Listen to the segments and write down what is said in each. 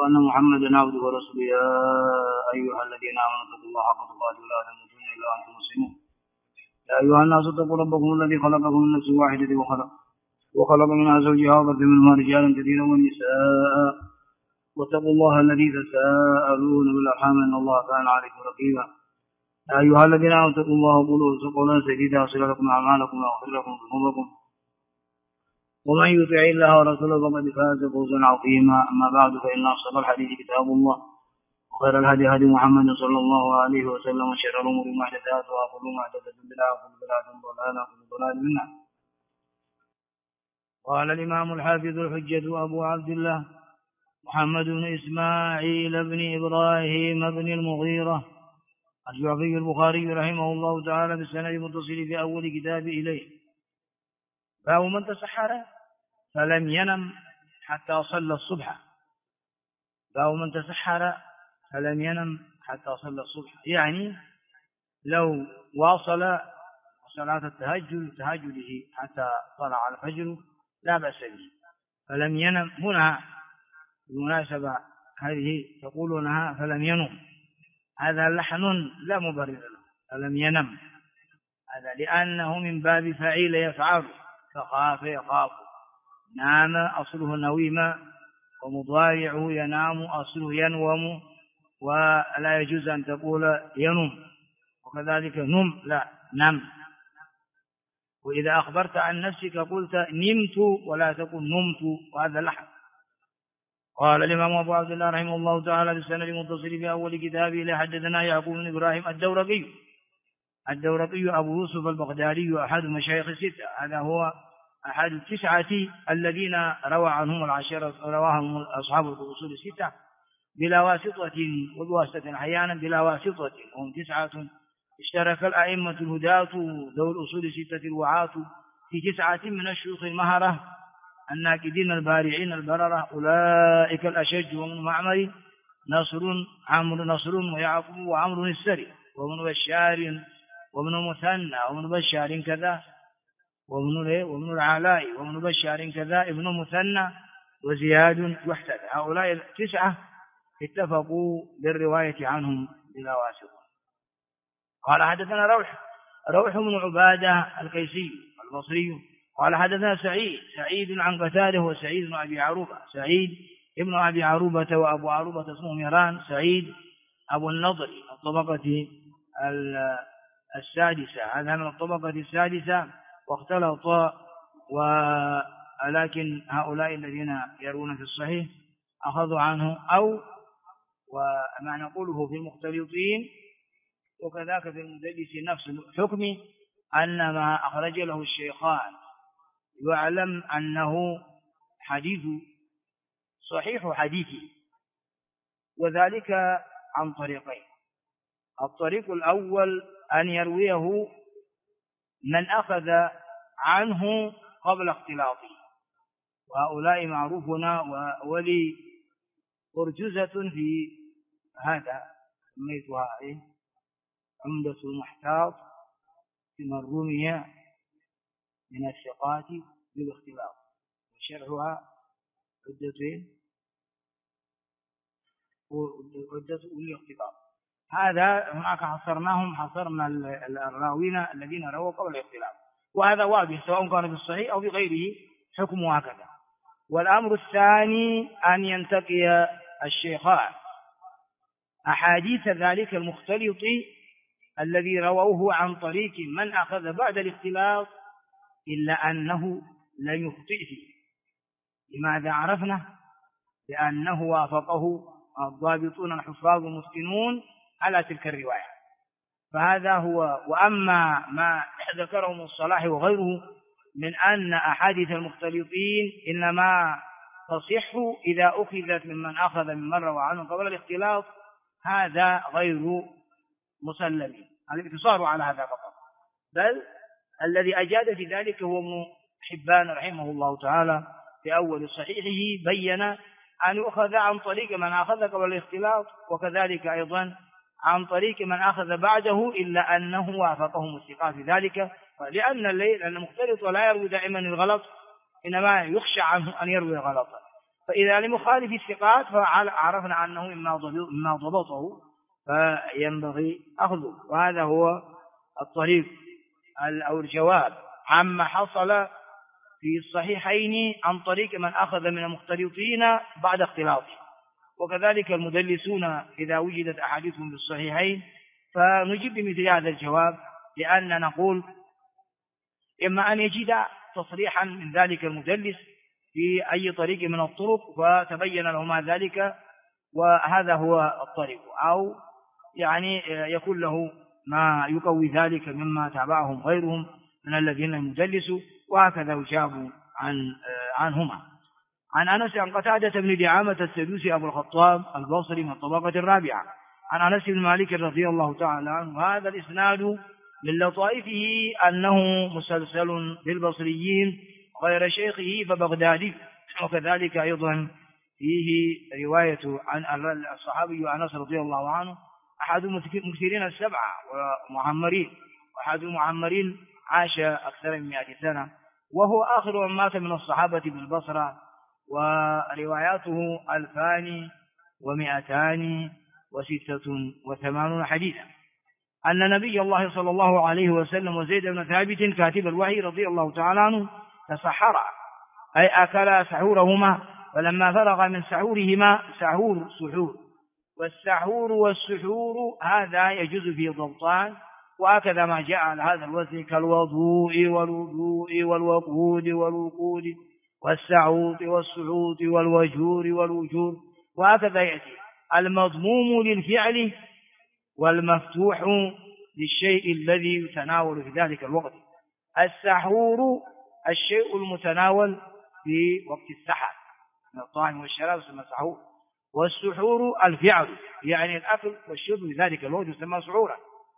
أن محمدا عبده ورسوله. يا أيها الذين آمنوا اتقوا الله حق تقاته ولا تموتن إلا وأنتم مسلمون. يا أيها الناس اتقوا ربكم الذي خلقكم من نفس واحدة وخلق منها زوجها وبث منهما رجالا كثيرا ونساء واتقوا الله الذي تساءلون بالأرحام إن الله كان عليكم رقيبا. يا أيها الذين آمنوا اتقوا الله وقولوا قولا سديدا يصلح لكم أعمالكم ويغفر لكم ذنوبكم ومن يطع الله ورسوله فقد فاز فوزا عظيما. أما بعد فإن أصدق الحديث كتاب الله وخير الهدي هدي محمد صلى الله عليه وسلم وشر الأمور محدثاتها وكل محدثة بدعة وكل بدعة ضلالة وكل ضلالة في النار. قال الإمام الحافظ الحجة أبو عبد الله محمد بن إسماعيل بن إبراهيم بن المغيرة الجعفي البخاري رحمه الله تعالى بالسند المتصل في أول كتاب إليه: باب من تسحر فلم ينم حتى صلى الصبح. باب من تسحر فلم ينم حتى صلى الصبح، يعني لو واصل صلاة تهجده حتى طلع الفجر لا بأس به، فلم ينم. هنا بالمناسبة هذه تقولونها فلم ينم، هذا لحن لا مبرر له. فلم ينم هذا لأنه من باب فعيل يفعل، فخاف يخاف. نام أصله نويما، ومضارعه ينام أصله ينوم، ولا يجوز أن تقول ينم. وكذلك نم لا نم. وإذا أخبرت عن نفسك قلت نمت ولا تقول نمت، وهذا لحن. قال الإمام أبو عبد الله رحمه الله تعالى بالسند المتصل في أول كتابه: لحدثنا يعقوب بن إبراهيم الدورقي أبو يوسف البغدادي أحد مشايخ الستة. هذا هو أحد التسعة الذين روى عنهم العشرة، رواهم أصحاب الأصول الستة بلا واسطة، وبواسطة أحيانا بلا واسطة. هم تسعة اشترك الأئمة الهداة ذو الأصول الستة الوعاة في 9 من الشيوخ المهرة الناكدين البارعين البررة، أولئك الأشج ومن معمر نصر ويعقوب وعمر السري ومن بشار ومن مثنى ومن بشار كذا ومن العلاء ومن بشار كذا ابن مثنى وزياد واحتد. هؤلاء 9 اتفقوا بالرواية عنهم بلا واسطة. قال حدثنا روح بن عبادة القيسي البصري قال حدثنا سعيد عن قتاده وسعيد بن أبي عروبة. سعيد ابن أبي عروبة وأبو عروبة اسمه ميران. سعيد أبو النضر الطبقة السادسة، هذا من الطبقة السادسة واختلط، ولكن هؤلاء الذين يرون في الصحيح أخذوا عنه، أو وما نقوله في المختلطين وكذاك في المدلس نفس الحكم أن ما أخرج له الشيخان يعلم أنه حديث صحيح حديثه، وذلك عن طريقين. الطريق الأول أن يرويه من أخذ عنه قبل اختلاطه، وهؤلاء معروفنا، ولي أرجزة في هذا سميتها عمدة المحتاط في من رمي من الثقات بالاختلاط، وشرحها عدة الاختلاط. هذا هناك حصرنا الراوين الذين رووا قبل الاختلاط، وهذا واضح سواء كان في الصحيح أو في غيره حكمه هكذا. والأمر الثاني أن ينتقي الشيخان أحاديث ذلك المختلط الذي رووه عن طريق من أخذ بعد الاختلاط إلا أنه لم يخطئ فيه. لماذا عرفنا؟ لأنه وافقه الضابطون الحفاظ المتقنون على تلك الرواية. فهذا هو. وأما ما ذكره من الصلاح وغيره من أن أحاديث المختلطين إنما تصح إذا أخذت ممن أخذ من روى عنه قبل الاختلاط، هذا غير مسلم. الاقتصار على هذا فقط، بل الذي أجاد في ذلك هو ابن حبان رحمه الله تعالى في أول صحيحه، بين أن يؤخذ عن طريق من أخذ قبل الاختلاط، وكذلك أيضا عن طريق من أخذ بعده، إلا أنه وافقهم الثقات في ذلك، لأن المختلط لا يروي دائما الغلط، إنما يخشى عنه أن يروي غلطا. فإذا لم يخالف الثقات فعرفنا أنه مما ضبطه فينبغي أخذه. وهذا هو الطريق أو الجواب عما حصل في الصحيحين عن طريق من أخذ من المختلطين بعد اختلاطه. وكذلك المدلسون إذا وجدت أحاديثهم في الصحيحين فنجيب بمثل هذا الجواب، لأن نقول إما أن يجد تصريحا من ذلك المدلس في أي طريق من الطرق فتبين له ما ذلك وهذا هو الطريق، أو يعني يكون له ما يقوي ذلك مما تابعهم غيرهم من الذين يدلسوا، وهكذا يجاب عنهما. عن أنس عن قتادة بن دعامة السدوسي أبو الخطاب البصري من الطبقة الرابعة عن أنس بن مالك رضي الله تعالى عنه. هذا الإسناد من لطائفه أنه مسلسل بالبصريين غير شيخه فبغدادي. وكذلك أيضا فيه رواية عن الصحابي أنس رضي الله عنه أحد مكثرين السبعة ومعمرين، وأحد المعمرين عاش أكثر من 100 سنة، وهو آخر من مات من الصحابة بالبصرة، ورواياته 2286 حديثا. أن نبي الله صلى الله عليه وسلم وزيد بن ثابت كاتب الوحي رضي الله تعالى عنه تسحرا، أي أكلا سحورهما، فلما فرغ من سحورهما سحور والسحور والسحور هذا يجوز فيه ضبطان، وهكذا ما جاء على هذا الوزن كالوضوء والوضوء والوقود والوقود والسعود والسعود والوجور والوجور، وهكذا يأتي المضموم للفعل والمفتوح للشيء الذي يتناول في ذلك الوقت. السحور الشيء المتناول في وقت السحر من الطعام والشراب يسمى سحور، والسحور الفعل يعني الأكل والشرب في ذلك الوقت يسمى سحورا.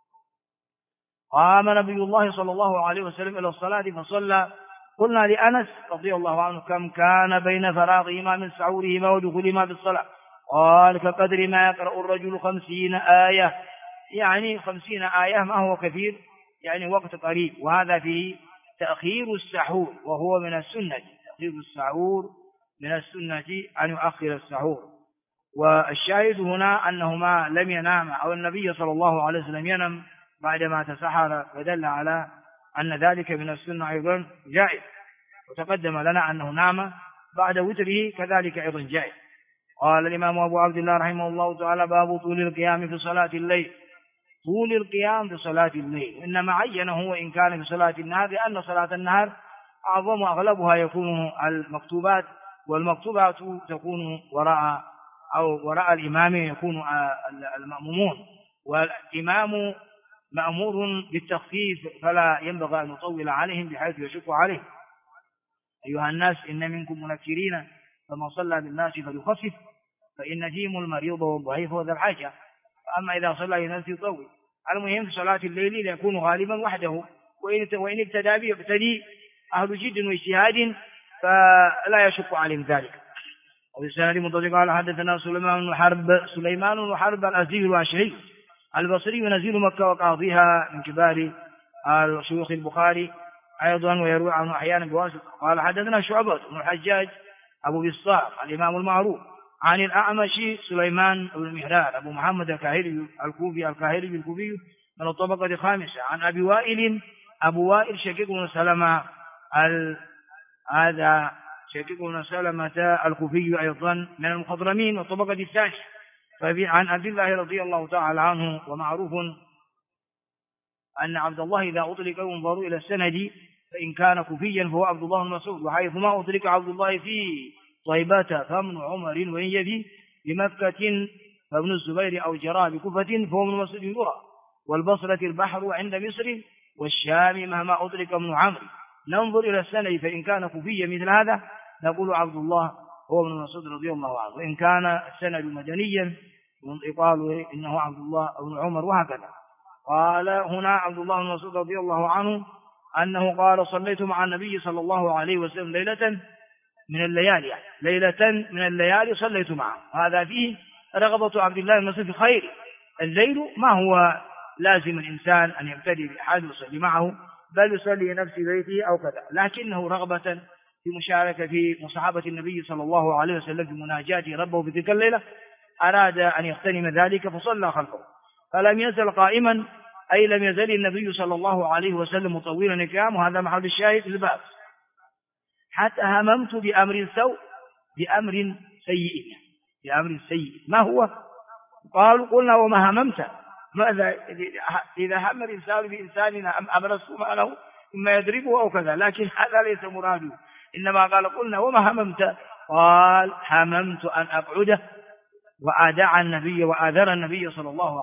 قام نبي الله صلى الله عليه وسلم إلى الصلاة فصلى. قلنا لأنس رضي الله عنه كم كان بين فراغهما من سحورهما ودخولهما في الصلاة؟ قال كقدر ما يقرأ الرجل 50 آية، يعني 50 آية ما هو كثير، يعني وقت قريب. وهذا فيه تأخير السحور وهو من السنة، تأخير السحور من السنة أن يؤخر السحور. والشاهد هنا أنه ما لم ينام أو النبي صلى الله عليه وسلم ينام بعدما تسحر، فدل على أن ذلك من السنة أيضا جائز. وتقدم لنا أنه نام بعد وتره كذلك أيضا جائز. قال الإمام أبو عبد الله رحمه الله تعالى باب طول القيام في صلاة الليل. طول القيام في صلاة الليل إنما عينه وإن كان في صلاة النهار، لأن صلاة النهار أعظم أغلبها يكون المكتوبات، والمكتوبات تكون وراء الإمام يكون المأمومون، والإمام مأمور بالتخفيف فلا ينبغي أن يطول عليهم بحيث يشق عليهم. أيها الناس إن منكم منكرين فمن صلى بالناس فليخفف فإن فيهم المريض والضعيف وذا الحاجة، أما إذا صلى الناس يطول. المهم في صلاة الليل ليكون غالبا وحده، وإن ابتدى به يبتدي أهل جد واجتهاد فلا يشق عليهم ذلك. وفي السند مطلق قال حدثنا سليمان بن حرب الأزدي الواشعي البصري نزيل مكة وقاضيها من كبار شيوخ البخاري أيضا، ويروي عنه أحيانا بواسطة. قال حدثنا شعبة بن الحجاج أبو بسطام الإمام المعروف عن الأعمش سليمان بن مهران أبو محمد الكاهلي الكوفي من الطبقة الخامسة عن أبي وائل شقيق بن سلمة هذا شقيق بن سلمة الكوفي أيضا من المخضرمين والطبقة الثانية. عن عبد الله رضي الله تعالى عنه، ومعروف أن عبد الله إذا أطلق ينظر إلى السند فإن كان كوفيا فهو عبد الله بن مسعود، وحيث ما أطلق عبد الله في طيبة فمن عمر وإن يدي بمكة فابن الزبير أو جرى بكفة فهو من مسعود يرى، والبصرة البحر عند مصر، والشام مهما أطلق ابن عمرو. ننظر إلى السند فإن كان كوفيا مثل هذا نقول عبد الله هو من مسعود رضي الله عنه، وإن كان السند مدنيا يقال إنه عبد الله بن عمر، وهكذا. قال هنا عبد الله بن مسعود رضي الله عنه أنه قال صليت مع النبي صلى الله عليه وسلم ليلة من الليالي صليت معه. هذا فيه رغبة عبد الله بن مسعود في خير. الليل ما هو لازم الإنسان أن يبتدي بأحد يصلي معه، بل يصلي نفس بيته أو كذا، لكنه رغبة في مشاركة في مصاحبة النبي صلى الله عليه وسلم في مناجاته ربه في تلك الليلة، أراد أن يغتنم ذلك فصلى خلفه، فلم يزل قائما، أي لم يزل النبي صلى الله عليه وسلم مطولا القيام، وهذا محل الشاهد في الباب. حتى هممت بأمر سوء، بأمر سيء، ما هو؟ قلنا وما هممت؟ ماذا إذا هم الإنسان بإنسان أمر السوء معه إما يضربه أو كذا، لكن هذا ليس مراده، إنما قلنا وما هممت؟ قال هممت أن أقعده وآذر النبي صلى الله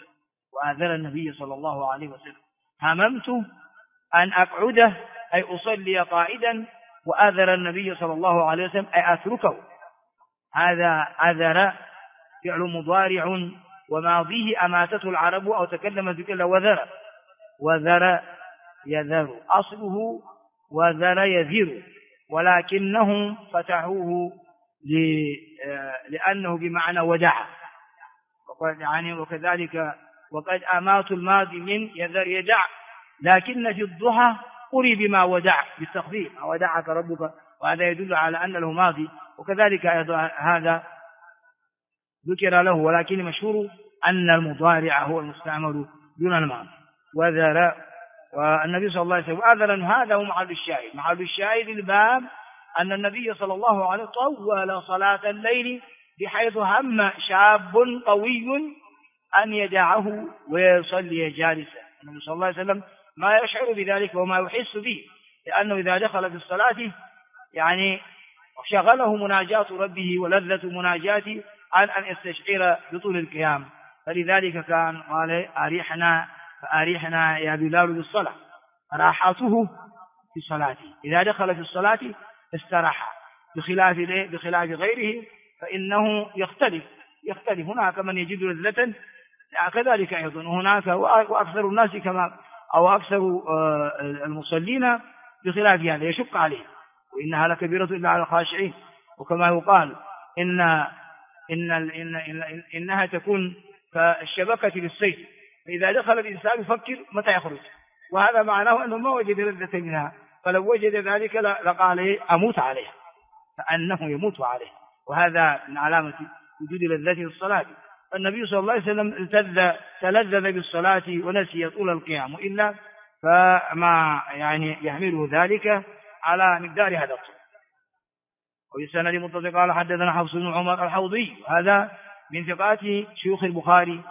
عليه وسلم، هممت أن أقعده أي أصلي قائدا، وآذر النبي صلى الله عليه وسلم أي أتركه. هذا آذر فعل مضارع وماضيه أماتته العرب أو تكلم ذكر وذر يذر، أصله وذر يذر، ولكنهم فتحوه لأنه بمعنى ودع، وكذلك وقد أمات الماضي من يذر يدع، لكن في الضحى قري بما ودع بالتخفيف، ودعك ربك، وهذا يدل على أن له ماضي، وكذلك هذا ذكر له، ولكن مشهور أن المضارع هو المستعمل دون الماضي. وذر، والنبي صلى الله عليه وسلم أذرا، هذا هو محل الشاهد الباب، أن النبي صلى الله عليه وسلم طول صلاة الليل بحيث هم شاب قوي أن يدعه ويصلي جالسا. النبي صلى الله عليه وسلم ما يشعر بذلك وما يحس به، لأنه إذا دخل في الصلاة شغله مناجاة ربه ولذة مناجاته عن أن يستشعر بطول القيام، فلذلك كان قال فأريحنا يا بلال بالصلاة، راحته في صلاته، إذا دخل في الصلاة استراح، بخلاف غيره فإنه يختلف هناك من يجد لذة كذلك أيضا، هناك وأكثر الناس أو أكثر المصلين بخلاف هذا يشق عليه، وإنها لكبيرة إلا على الخاشعين، وكما يقال إنها تكون كالشبكة للسيف، فإذا دخل الإنسان يفكر متى يخرج، وهذا معناه أنه ما وجد لذة منها، فلو وجد ذلك لقال أموت عليها، فأنه يموت عليه، وهذا من علامة وجود لذة الصلاة. فالنبي صلى الله عليه وسلم تلذذ بالصلاة ونسي طول القيام، وإلا فما يحمله ذلك على مقدار هذا الطول. وبسند متصل قال حدثنا حفص بن عمر الحوضي، هذا من ثقات شيوخ البخاري،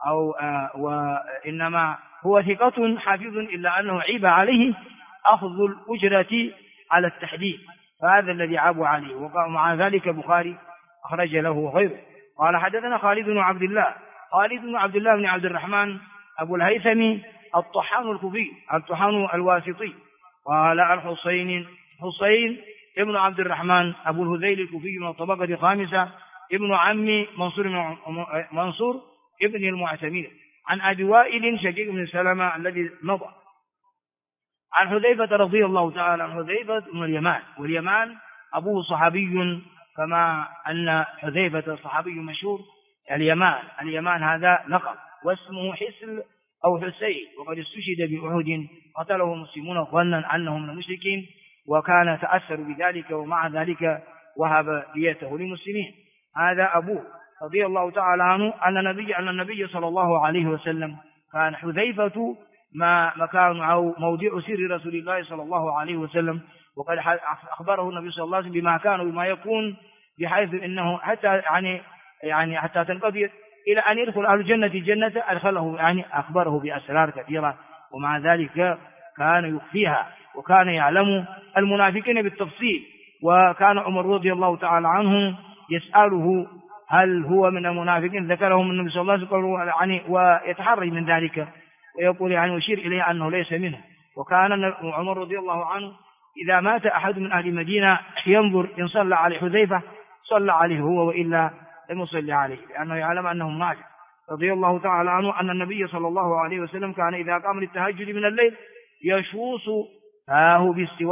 وإنما هو ثقة حافظ، إلا أنه عيب عليه أخذ الأجرة على التحديث، فهذا الذي عابوا عليه، ومع ذلك البخاري أخرج له غيره. قال حدثنا خالد بن عبد الله بن عبد الرحمن أبو الهيثمي الطحان الكوفي الطحان الواسطي. قال الحسين ابن عبد الرحمن أبو الهذيل الكوفي من الطبقة الخامسة، ابن عم منصور ابن المعتمر، عن أبي وائل شقيق بن سلمة الذي مضى، عن حذيفة رضي الله تعالى عن حذيفة بن اليمان، واليمان أبوه صحابي كما أن حذيفة صحابي مشهور. اليمان هذا لقب، واسمه حسل أو حسين، وقد استشهد بأحد قتله المسلمون ظنا أنه من المشركين، وكان تأثر بذلك، ومع ذلك وهب ديته للمسلمين. هذا أبوه رضي الله تعالى عنه أن النبي صلى الله عليه وسلم كان حذيفة مكان أو موضع سر رسول الله صلى الله عليه وسلم، وقد أخبره النبي صلى الله عليه وسلم بما كان وما يكون، بحيث إنه حتى تنقضي إلى أن يدخل أهل الجنة أدخله، أخبره بأسرار كثيرة، ومع ذلك كان يخفيها، وكان يعلم المنافقين بالتفصيل. وكان عمر رضي الله تعالى عنه يسأله هل هو من المنافقين، ذكرهم النبي صلى الله عليه وسلم ويتحرج من ذلك، ويقول يشير إليه أنه ليس منه. وكان عمر رضي الله عنه إذا مات أحد من أهل المدينة ينظر إن صلى عليه حذيفة صلى عليه هو، وإلا لم يصلي عليه، لأنه يعلم أنه منافق. رضي الله تعالى عنه أن النبي صلى الله عليه وسلم كان إذا قام للتهجد من الليل يشوص فاه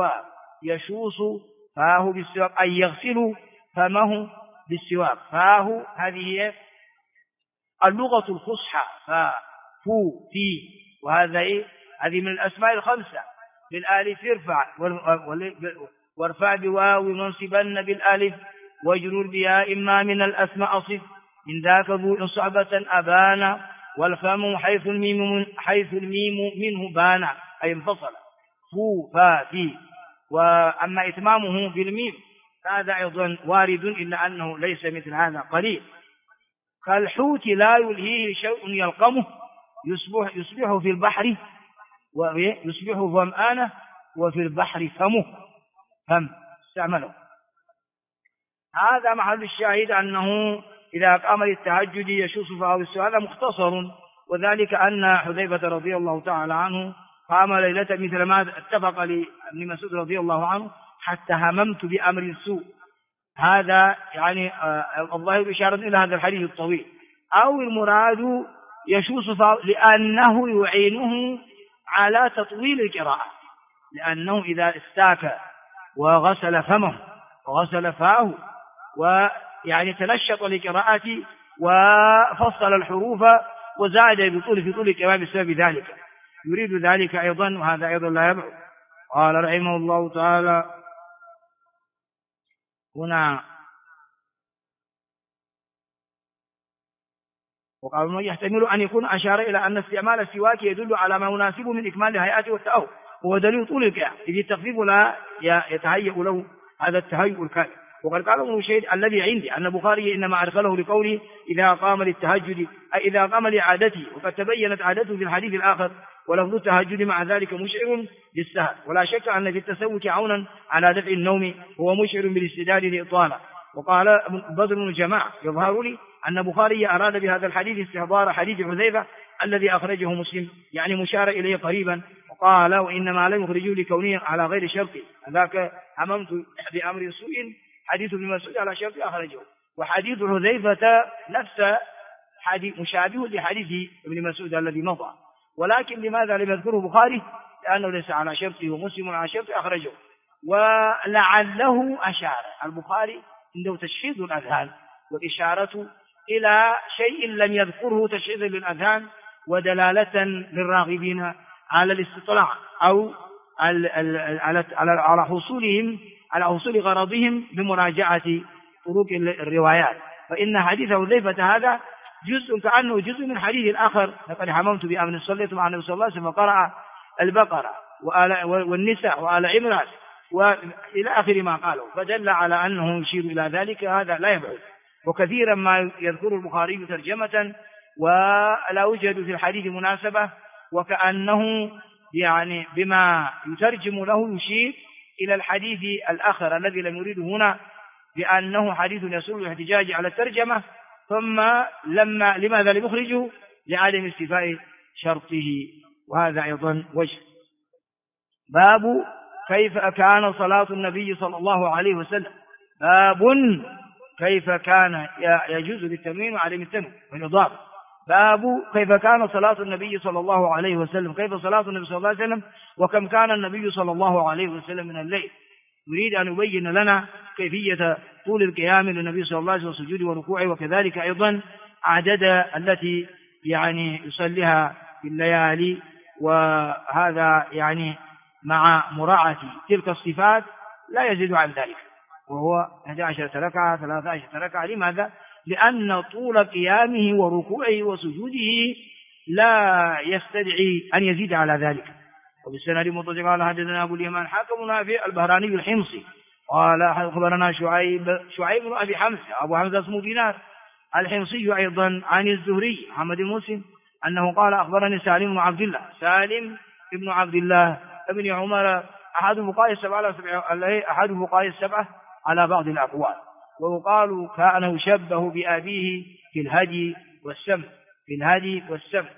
بالسواك، أي يغسل فمه بالسواك. فاه هذه هي اللغة الفصحى، فو في، وهذا هذه من الأسماء الخمسة، بالآلف يرفع وارفع بواو منصبن بالالف واجرر بها إما من الأسماء أصف من ذاك ذو صعبة أبان والفم حيث الميم منه بان أي انفصل فو فا في. وأما إتمامه بالميم هذا أيضا وارد إلا أنه ليس مثل هذا قليل. كالحوت لا يلهيه شيء يلقمه يصبح في البحر ويصبح ظمآنه وفي البحر فم استعمله. هذا محل الشاهد أنه إذا قام للتهجد يشوص فهو السؤال مختصر، وذلك أن حذيفة رضي الله تعالى عنه قام ليلة مثل ما اتفق لابن مسعود رضي الله عنه حتى هممت بأمر سوء. هذا يعني الظاهر إشارة إلى هذا الحديث الطويل، أو المراد يشوص لأنه يعينه على تطويل القراءة، لأنه إذا استاك وغسل فمه وغسل فاه ويعني تنشط لقراءته وفصل الحروف وزاد في طول الكلام بسبب ذلك يريد ذلك أيضا، وهذا أيضا لا يبعد. قال رحمه الله تعالى هنا وقال يحتمل أن يكون أشار إلى أن استعمال السواك يدل على ما يناسبه من إكمال الهيئات والتأهب، وهو دليل طول القيام إذ التخفيف لا يتهيأ له هذا التهيؤ الكامل. وقد قال ابن شهيد الذي عندي أن البخاري إنما أدخله لقوله إذا قام للتهجد أي إذا قام لعادته، وقد تبينت عادته في الحديث الآخر ولفظ التهجد مع ذلك مشعر بالسهر، ولا شك أن في التسوك عونا على دفع النوم هو مشعر بالاستدلال لإطالة. وقال بدر بن جماعة يظهر لي أن البخاري أراد بهذا الحديث استحضار حديث حذيفة الذي أخرجه مسلم يعني مشار إليه قريبا، وقال وإنما لم يخرجوا لكونه على غير شرطه، ذاك هممت بأمر سوء حديث ابن مسعود على شرط أخرجه، وحديث حذيفة نفس حديث مشابه لحديث ابن مسعود الذي مضى، ولكن لماذا لم يذكره البخاري؟ لأنه ليس على شرطه ومسلم على شرطه أخرجه. ولعله أشار البخاري عنده تشحيذ الأذهان والإشارة إلى شيء لم يذكره تشحيذا للأذهان ودلالة للراغبين على الاستطلاع أو على حصول غرضهم بمراجعة طرق الروايات. فإن حديث حذيفة هذا كأنه جزء من حديث الآخر لقد حممت بأمر صليت مع النبي صلى الله عليه وسلم وقرأ البقرة والنساء وآل عمران وإلى آخر ما قالوا، فدل على أنه يشير إلى ذلك. هذا لا يبعد، وكثيرا ما يذكر البخاري ترجمة ولا يوجد في الحديث مناسبة، وكأنه يعني بما يترجم له يشير إلى الحديث الآخر الذي لم يريده هنا بأنه حديث يسوء الاحتجاج على الترجمة، ثم لماذا لم يخرجه؟ لعدم استيفاء شرطه، وهذا أيضا وجه. باب كيف كان صلاة النبي صلى الله عليه وسلم. باب كيف كان يجوز للتنوين وعدم التنوين والإضافة. باب كيف كان صلاة النبي صلى الله عليه وسلم، كيف صلاة النبي صلى الله عليه وسلم وكم كان النبي صلى الله عليه وسلم من الليل. يريد أن يبين لنا كيفية طول القيام للنبي صلى الله عليه وسلم والسجود وركوعه، وكذلك أيضا عدد التي يعني يصليها في الليالي، وهذا يعني مع مراعاة تلك الصفات لا يزيد عن ذلك، وهو 11 ركعة 13 ركعة. لماذا؟ لأن طول قيامه وركوعه وسجوده لا يستدعي أن يزيد على ذلك. وبالسند المتصل قال حدثنا أبو اليمان حاكم نافع البهراني الحمصي قال أخبرنا شعيب بن أبي حمزة أبو حمزة اسمه دينار الحمصي أيضا عن الزهري محمد المسلم أنه قال أخبرني سالم بن عبد الله ابن عمر أحد فقهاء السبعة على بعض الأقوال، ويقال كان يشبه بأبيه في الهدي والسمع.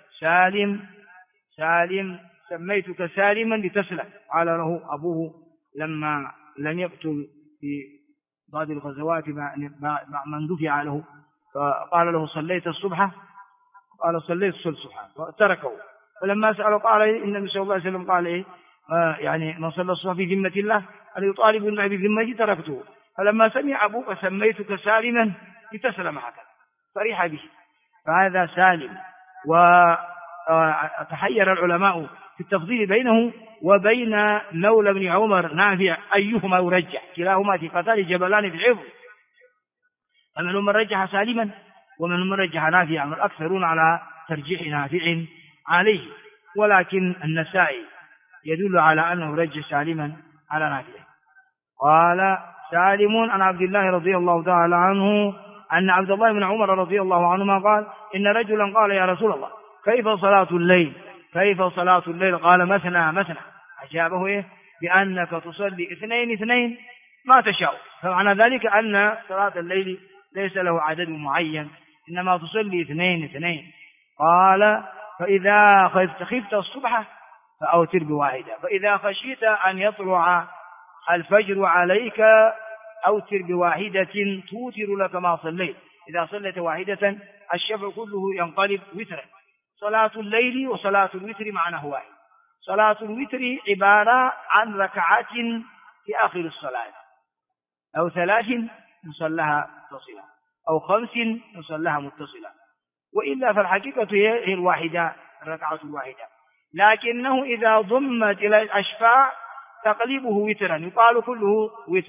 سالم سميتك سالما لتسلم، قال له أبوه لما لم يقتل في بعض الغزوات من دفع له، فقال له صليت الصبح؟ قال صليت الصبح، فتركه. فلما سأله قال إن النبي صلى الله عليه وسلم قال إيه يعني من صلى الصبح في ذمة الله أن يطالب الماء بذمتي تركته. فلما سمع أبوه فسميتك سالما لتسلم هكذا فرح به. فهذا سالم. تحير العلماء في التفضيل بينه وبين مولى بن عمر نافع أيهما يرجح، كلاهما ثقتان جبلان في الحفظ، فمنهم من رجح سالما ومنهم من رجح نافعا، والأكثرون على ترجيح نافع عليه، ولكن النسائي يدل على أنه رجح سالما على نافع. قال سالم عن عبد الله رضي الله تعالى عنه أن عبد الله بن عمر رضي الله عنهما قال إن رجلا قال يا رسول الله كيف صلاة الليل؟ كيف صلاة الليل؟ قال مثنى مثنى. أجابه إيه؟ بأنك تصلي اثنين اثنين ما تشاء. فمعنى ذلك أن صلاة الليل ليس له عدد معين، إنما تصلي اثنين اثنين. قال فإذا خفت الصبح فأوتر بواحدة، فإذا خشيت أن يطلع الفجر عليك أوتر بواحدة توتر لك ما صليت. إذا صليت واحدة الشفع كله ينقلب وترا. صلاة الليل وصلاة الوتر معناه واحد. صلاة الوتر عبارة عن ركعات في آخر الصلاة، أو 3 نصلها متصلة، أو 5 نصلها متصلة، وإلا فالحقيقة هي الواحدة، الركعة الواحدة، لكنه إذا ضمت إلى الأشفاع تقلبه وترا، يقال كله وتر،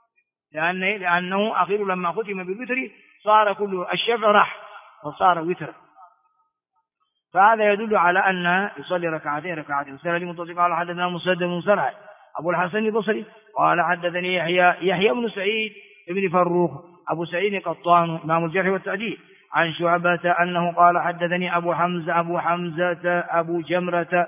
لأنه أخير لما ختم بالوتر صار كله الشفع راح وصار وترا. فهذا يدل على أن يصلي ركعتين ركعتين. سنة متصل قال حدثنا مسدد بن مسرهد أبو الحسن البصري قال حدثني يحيى بن سعيد بن فروخ أبو سعيد قطان إمام الجرح والتعديل عن شعبة أنه قال حدثني أبو حمزة أبو جمرة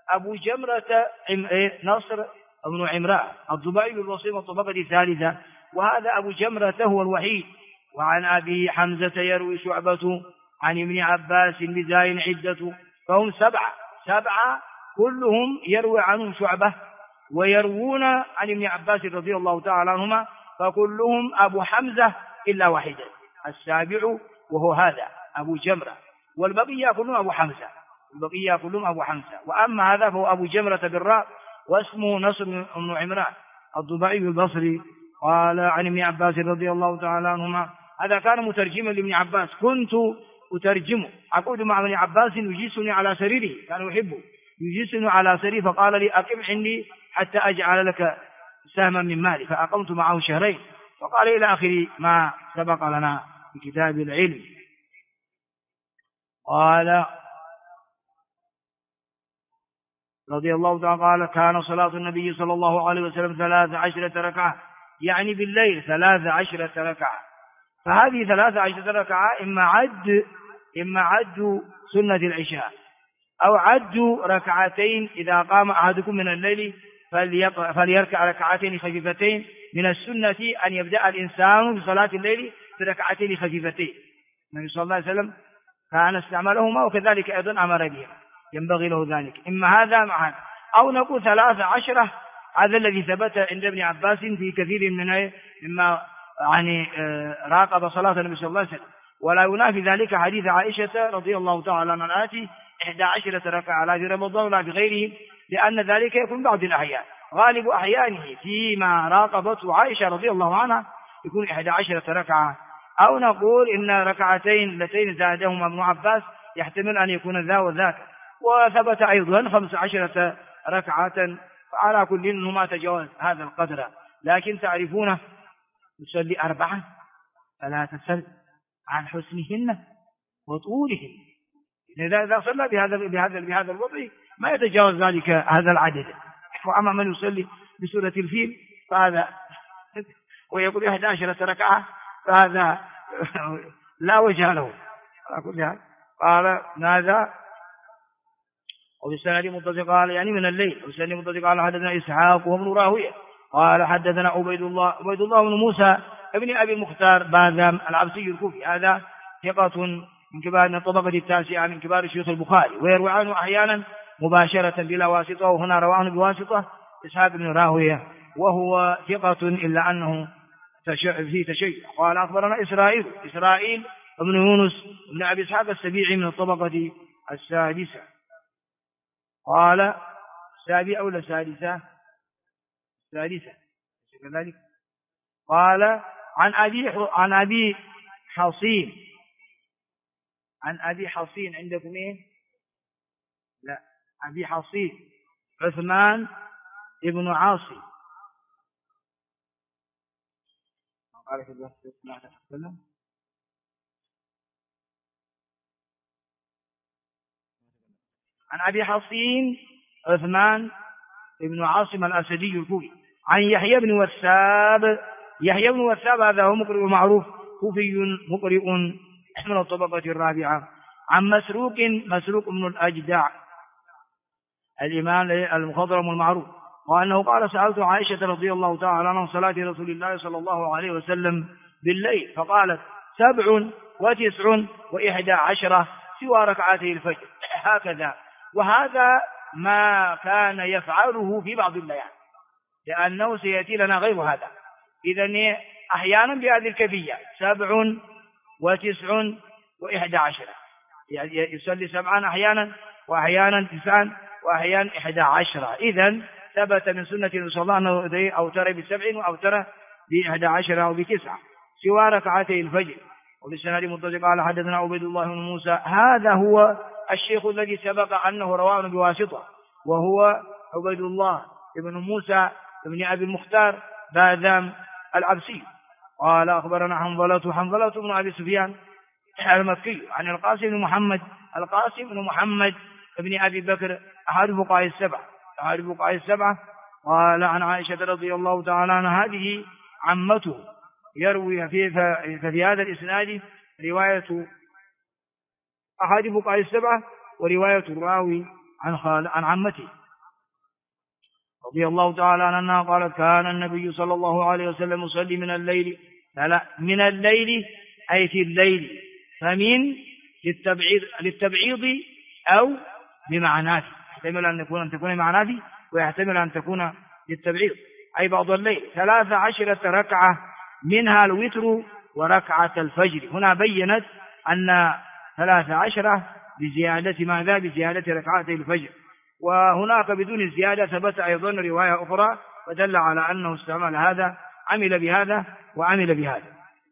نصر بن عمران الضبعي الوصيم الطبقة الثالثة، وهذا أبو جمرة هو الوحيد. وعن أبي حمزة يروي شعبة عن ابن عباس بزاين عدة، فهم 7 كلهم يروي عنهم شعبة، ويروون عن ابن عباس رضي الله تعالى عنهما، فكلهم أبو حمزة إلا واحدا 7 وهو هذا أبو جمرة، والبقية كلهم أبو حمزة. وأما هذا فهو أبو جمرة بالراء واسمه نصر بن عمران الضبعي البصري. قال عن ابن عباس رضي الله تعالى عنهما، هذا كان مترجما لابن عباس، كنت أترجمه، أقعد مع ابن عباس يجلسني على سريره، كان يحبه يجلسني على سريره، فقال لي أقم عندي حتى أجعل لك سهما من مالي، فأقمت معه 2 شهرين، وقال إلى آخر ما سبق لنا في كتاب العلم. قال رضي الله تعالى قال كان صلاة النبي صلى الله عليه وسلم 13 ركعة، يعني بالليل 13 ركعة. فهذه 13 ركعة إما عد سنة العشاء، أو عد ركعتين إذا قام أحدكم من الليل فليركع ركعتين خفيفتين. من السنة أن يبدأ الإنسان في صلاة الليل بركعتين خفيفتين، النبي صلى الله عليه وسلم كان استعملهما، وكذلك أيضا أمر بهما، ينبغي له ذلك. إما هذا مع هذا، أو نقول 13، هذا الذي ثبت عند ابن عباس في كثير مما يعني راقب صلاة النبي صلى الله عليه وسلم. ولا ينافي ذلك حديث عائشة رضي الله تعالى عنها الآتي 11 ركعة لا في رمضان ولا في غيره، لأن ذلك يكون بعض الأحيان، غالب أحيانه فيما راقبته عائشة رضي الله عنها يكون 11 ركعة. أو نقول إن ركعتين اللتين زادهما ابن عباس يحتمل أن يكون ذا وذاك. وثبت أيضا 15 ركعة، فعلى كل ما تجاوز هذا القدر. لكن تعرفون يصلي 4 فلا تسل عن حسنهن وطولهن، إذا صلى بهذا الوضع ما يتجاوز ذلك هذا العدد. وأما من يصلي بسورة الفيل فهذا ويقول 11 ركعة فهذا لا وجه له. قال ماذا؟ وبالسند متصل قال يعني من الليل. وبالسند متصل قال حدثنا إسحاق وابن راهويه قال حدثنا عبيد الله بن موسى ابن أبي المختار باذام العبسي الكوفي، هذا ثقة من كبار الطبقة التاسعة من كبار شيوخ البخاري، ويروي عنه أحيانا مباشرة بلا واسطة، وهنا رواه عنه بواسطة إسحاق بن راهويه، وهو ثقة إلا أنه في تشيع. قال أخبرنا إسرائيل بن يونس بن أبي إسحاق السبيعي من الطبقة السادسة. قال السابعة ولا السادسة؟ السادسة كذلك. قال عن أبي حصين عندكم إيه؟ لا، أبي حصين عثمان ابن عاصم. قال في الوقت لا تتكلم. عن أبي حصين عثمان ابن عاصم الأسدي الكوفي عن يحيى بن وثاب. يحيى بن وثاب هذا هو مقرئ معروف كوفي مقرئ من الطبقة الرابعة. عن مسروق بن الأجدع الإمام المخضرم المعروف، وأنه قال سألت عائشة رضي الله تعالى عن صلاة رسول الله صلى الله عليه وسلم بالليل فقالت 97 سوى ركعتي الفجر هكذا. وهذا ما كان يفعله في بعض الليالي لأنه سيأتي لنا غير هذا. إذن أحيانا بهذه الكيفية 97 و11، يعني يصلي 7 أحيانا وأحيانا 9 وأحيانا 11. إذن ثبت من سنة صلى الله عليه وسلم أوتر ب7 وأوتر ب11 أو ب9 سوى ركعتي الفجر. وبالسند متصل قال حدثنا عبيد الله بن موسى، هذا هو الشيخ الذي سبق أنه رواه بواسطة، وهو عبيد الله بن موسى بن أبي المختار باذام العبسي. قال أخبرنا حنظلة بن أبي سفيان المكي عن القاسم بن محمد بن أبي بكر أحد فقهاء السبعة. قال عن عائشة رضي الله تعالى عنها هذه عمته، يروي في هذا الإسناد رواية أحد فقهاء السبعة ورواية الراوي عن عمته رضي الله تعالى عنها قالت كان النبي صلى الله عليه وسلم يصلي من الليل أي في الليل، فمن للتبعيض أو بمعناته، يحتمل أن تكون معناته ويحتمل أن تكون للتبعيض، أي بعض الليل 13 ركعة منها الوتر وركعة الفجر. هنا بينت أن 13 بزيادة ماذا؟ بزيادة ركعتي الفجر. وهناك بدون الزيادة ثبت أيضا رواية أخرى ودل على أنه استعمل هذا، عمل بهذا وعمل بهذا.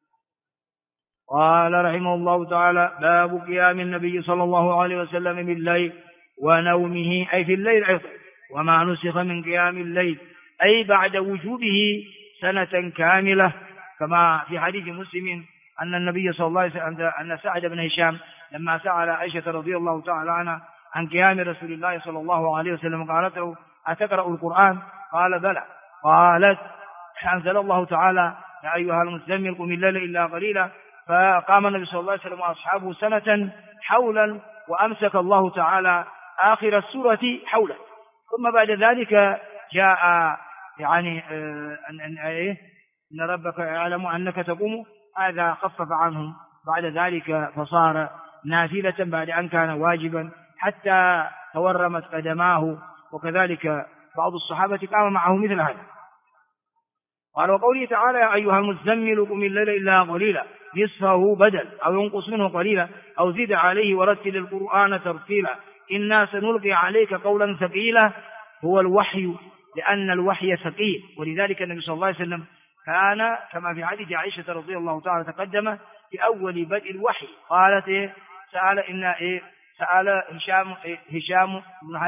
قال رحمه الله تعالى باب قيام النبي صلى الله عليه وسلم بالليل ونومه، أي في الليل أيضا، وما نسخ من قيام الليل أي بعد وجوبه سنة كاملة، كما في حديث مسلم أن النبي صلى الله عليه وسلم أن سعد بن هشام لما سأل عائشة رضي الله تعالى عنها عن قيام رسول الله صلى الله عليه وسلم قالت له أتقرأ القرآن؟ قال بلى. قالت أنزل الله تعالى يا أيها المزمل قم الليل إلا قليلا، فقام النبي صلى الله عليه وسلم وأصحابه سنة حولا، وأمسك الله تعالى آخر السورة حولا، ثم بعد ذلك جاء يعني إن ربك يعلم أنك تقوم، هذا خفف عنهم بعد ذلك فصار نافلة بعد أن كان واجبا حتى تورمت قدماه، وكذلك بعض الصحابة قام معه مثل هذا. قال وقوله تعالى يا أيها المزمل قم الليل إلا قليلا نصفه بدل أو ينقص منه قليلا أو زد عليه ورتل القرآن ترتيلا إنا سنلقي عليك قولا ثقيلا، هو الوحي لأن الوحي ثقيل، ولذلك النبي صلى الله عليه وسلم كان كما في حديث عائشة رضي الله تعالى تقدم في أول بدء الوحي قالت سأل هشام بن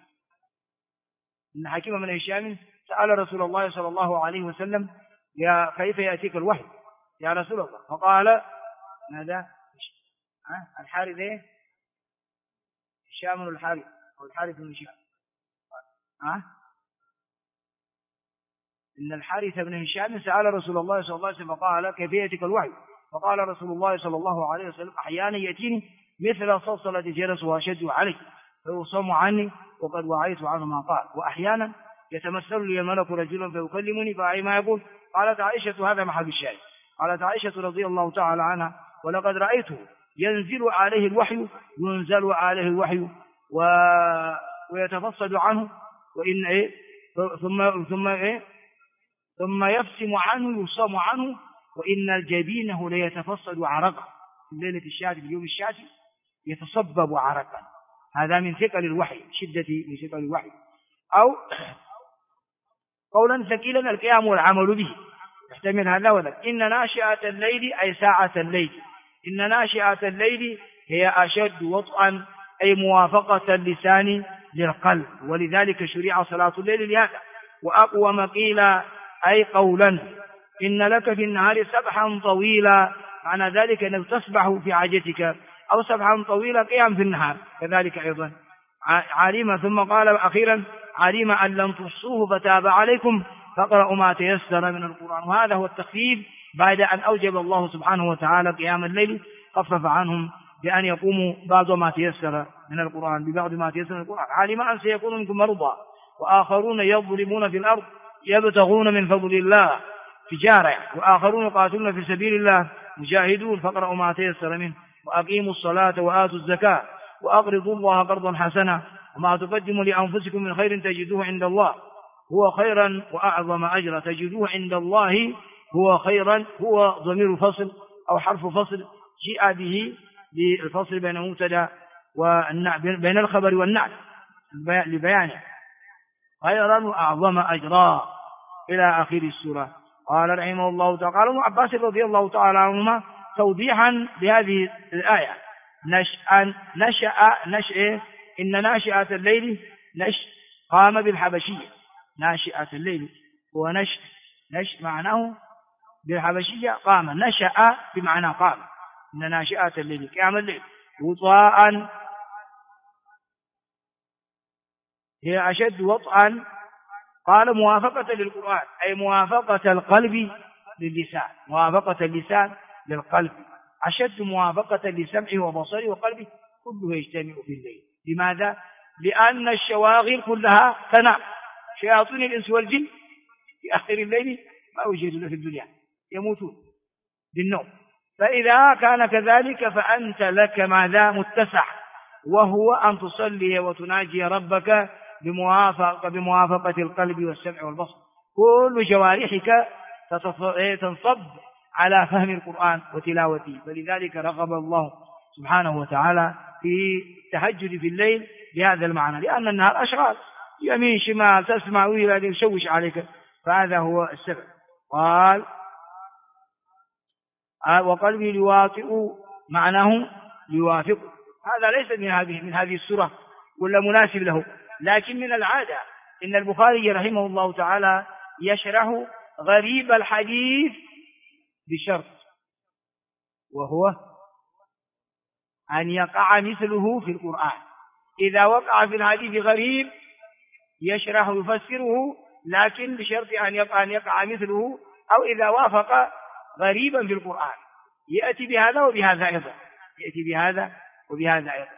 حكيم من هشام سأل رسول الله صلى الله عليه وسلم كيف يأتيك الوحي يا رسول الله؟ فقال ماذا؟ الحارث هشام الحارث أو الحارث بن هشام إن الحارث بن هشام سأل رسول الله صلى الله عليه وسلم فقال كيف يأتيك الوحي؟ فقال رسول الله صلى الله عليه وسلم أحيانا يأتيني مثل صلصلة جرس وأشد عليه فيصوم عني وقد وعيت عنه ما قال، وأحيانا يتمثل لي الملك رجلا فيكلمني فأي ما يقول. قالت عائشة هذا محل الشاهد، قالت عائشة رضي الله تعالى عنها ولقد رأيته ينزل عليه الوحي ويتفصل عنه وإن ثم يفسم عنه يصام عنه وإن الجبينه ليتفصل عرقا في الليلة الشاتي في اليوم الشاتي يتصبب عرقا، هذا من ثقل الوحي، شدة من ثقل الوحي. أو قولا ثقيلا القيام والعمل به، يحتمل هذا وذاك. إن ناشئة الليل أي ساعة الليل، إن ناشئة الليل هي أشد وطئا أي موافقة اللسان للقلب، ولذلك شرع صلاة الليل لهذا. وأقوى ما قيل أي قولا إن لك في النهار سبحا طويلا، معنى ذلك أنك تسبح في حاجتك، أو سبحا طويلا قيام في النهار كذلك أيضا. علم ثم قال أخيرا علم أن لم تحصوه فتاب عليكم فاقرأوا ما تيسر من القرآن. وهذا هو التخفيف بعد أن أوجب الله سبحانه وتعالى قيام الليل، خفف عنهم بأن يقوموا بعض ما تيسر من القرآن ببعض ما تيسر من القرآن. علم أن سيكون منكم مرضى وآخرون يضربون في الأرض يبتغون من فضل الله تجارة، وآخرون يقاتلون في سبيل الله مجاهدون فاقرأوا ما تيسر منه وأقيموا الصلاة وآتوا الزكاة وأقرضوا الله قرضا حسنا وما تقدموا لأنفسكم من خير تجدوه عند الله هو خيرا وأعظم أجرا. تجدوه عند الله هو خيرا، هو ضمير فصل أو حرف فصل جاء به للفصل بين مبتدا بين الخبر والنعت لبيانه، خيرا وأعظم أجرا إلى آخر السورة. قال رحمه الله تعالى قال ابن عباس رضي الله تعالى عنهما توضيحا لهذه الآية نشأ إن ناشئة الليل قام بالحبشية. ناشئة الليل هو نشأ معناه بالحبشية قام، نشأ بمعنى قام. إن ناشئة الليل قيام الليل وطاء هي أشد وطئا. قال موافقة للقرآن أي موافقة القلب للسان، موافقة اللسان للقلب، أشد موافقة لسمعه وبصره وقلبه كله يجتمع في الليل. لماذا؟ لأن الشواغل كلها تنام، شياطين الإنس والجن في آخر الليل ما يوجدون في الدنيا يموتون بالنوم. فإذا كان كذلك فأنت لك ماذا متسع، وهو أن تصلي وتناجي ربك بموافقة القلب والسمع والبصر. كل جوارحك تنصب على فهم القرآن وتلاوته. فلذلك رغب الله سبحانه وتعالى في التهجد في الليل بهذا المعنى، لأن النهار أشغال يمين شمال تسمع ويلا يشوش عليك، فهذا هو السبب. قال وقلبي يواطئ معناه يوافق. هذا ليس من هذه السورة ولا مناسب له، لكن من العادة إن البخاري رحمه الله تعالى يشرح غريب الحديث بشرط، وهو أن يقع مثله في القرآن. إذا وقع في الحديث غريب يشرح يفسره، لكن بشرط أن يقع مثله، أو إذا وافق غريبا في القرآن يأتي بهذا وبهذا أيضا، يأتي بهذا وبهذا أيضا.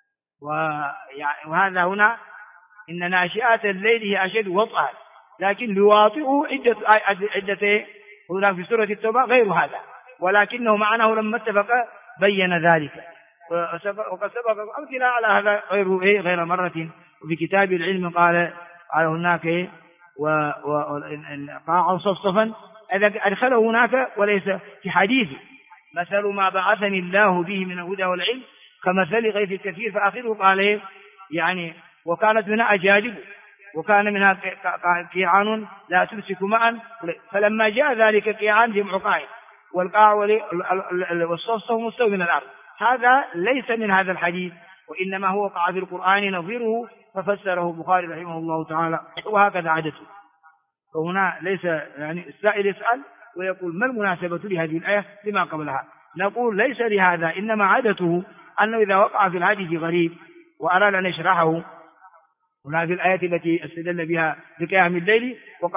وهذا هنا إن ناشئات الليل هي أشد وطئا، لكن يواطئ عدة هنا في سورة التوبة غير هذا، ولكنه معناه لما اتفق بين ذلك. وقد سبق أمثلة على هذا غير مرة. وفي كتاب العلم قال هناك وقاع صفصفا أدخله هناك وليس في حديثه مثل ما بعثني الله به من الهدى والعلم كمثل غيث كثير فآخره قال يعني وكانت منها أجادب وكان منها قيعان لا تمسك معا، فلما جاء ذلك قيعان جمع قائم والقاع والصفصف مستوى من الأرض. هذا ليس من هذا الحديث، وإنما هو وقع في القرآن نظيره ففسره البخاري رحمه الله تعالى، وهكذا عادته. فهنا ليس يعني السائل يسأل ويقول ما المناسبة لهذه الآية لما قبلها؟ نقول ليس لهذا، إنما عادته أنه إذا وقع في الحديث غريب وأراد أن يشرحه هنا في الآية التي استدل بها بقيام الليل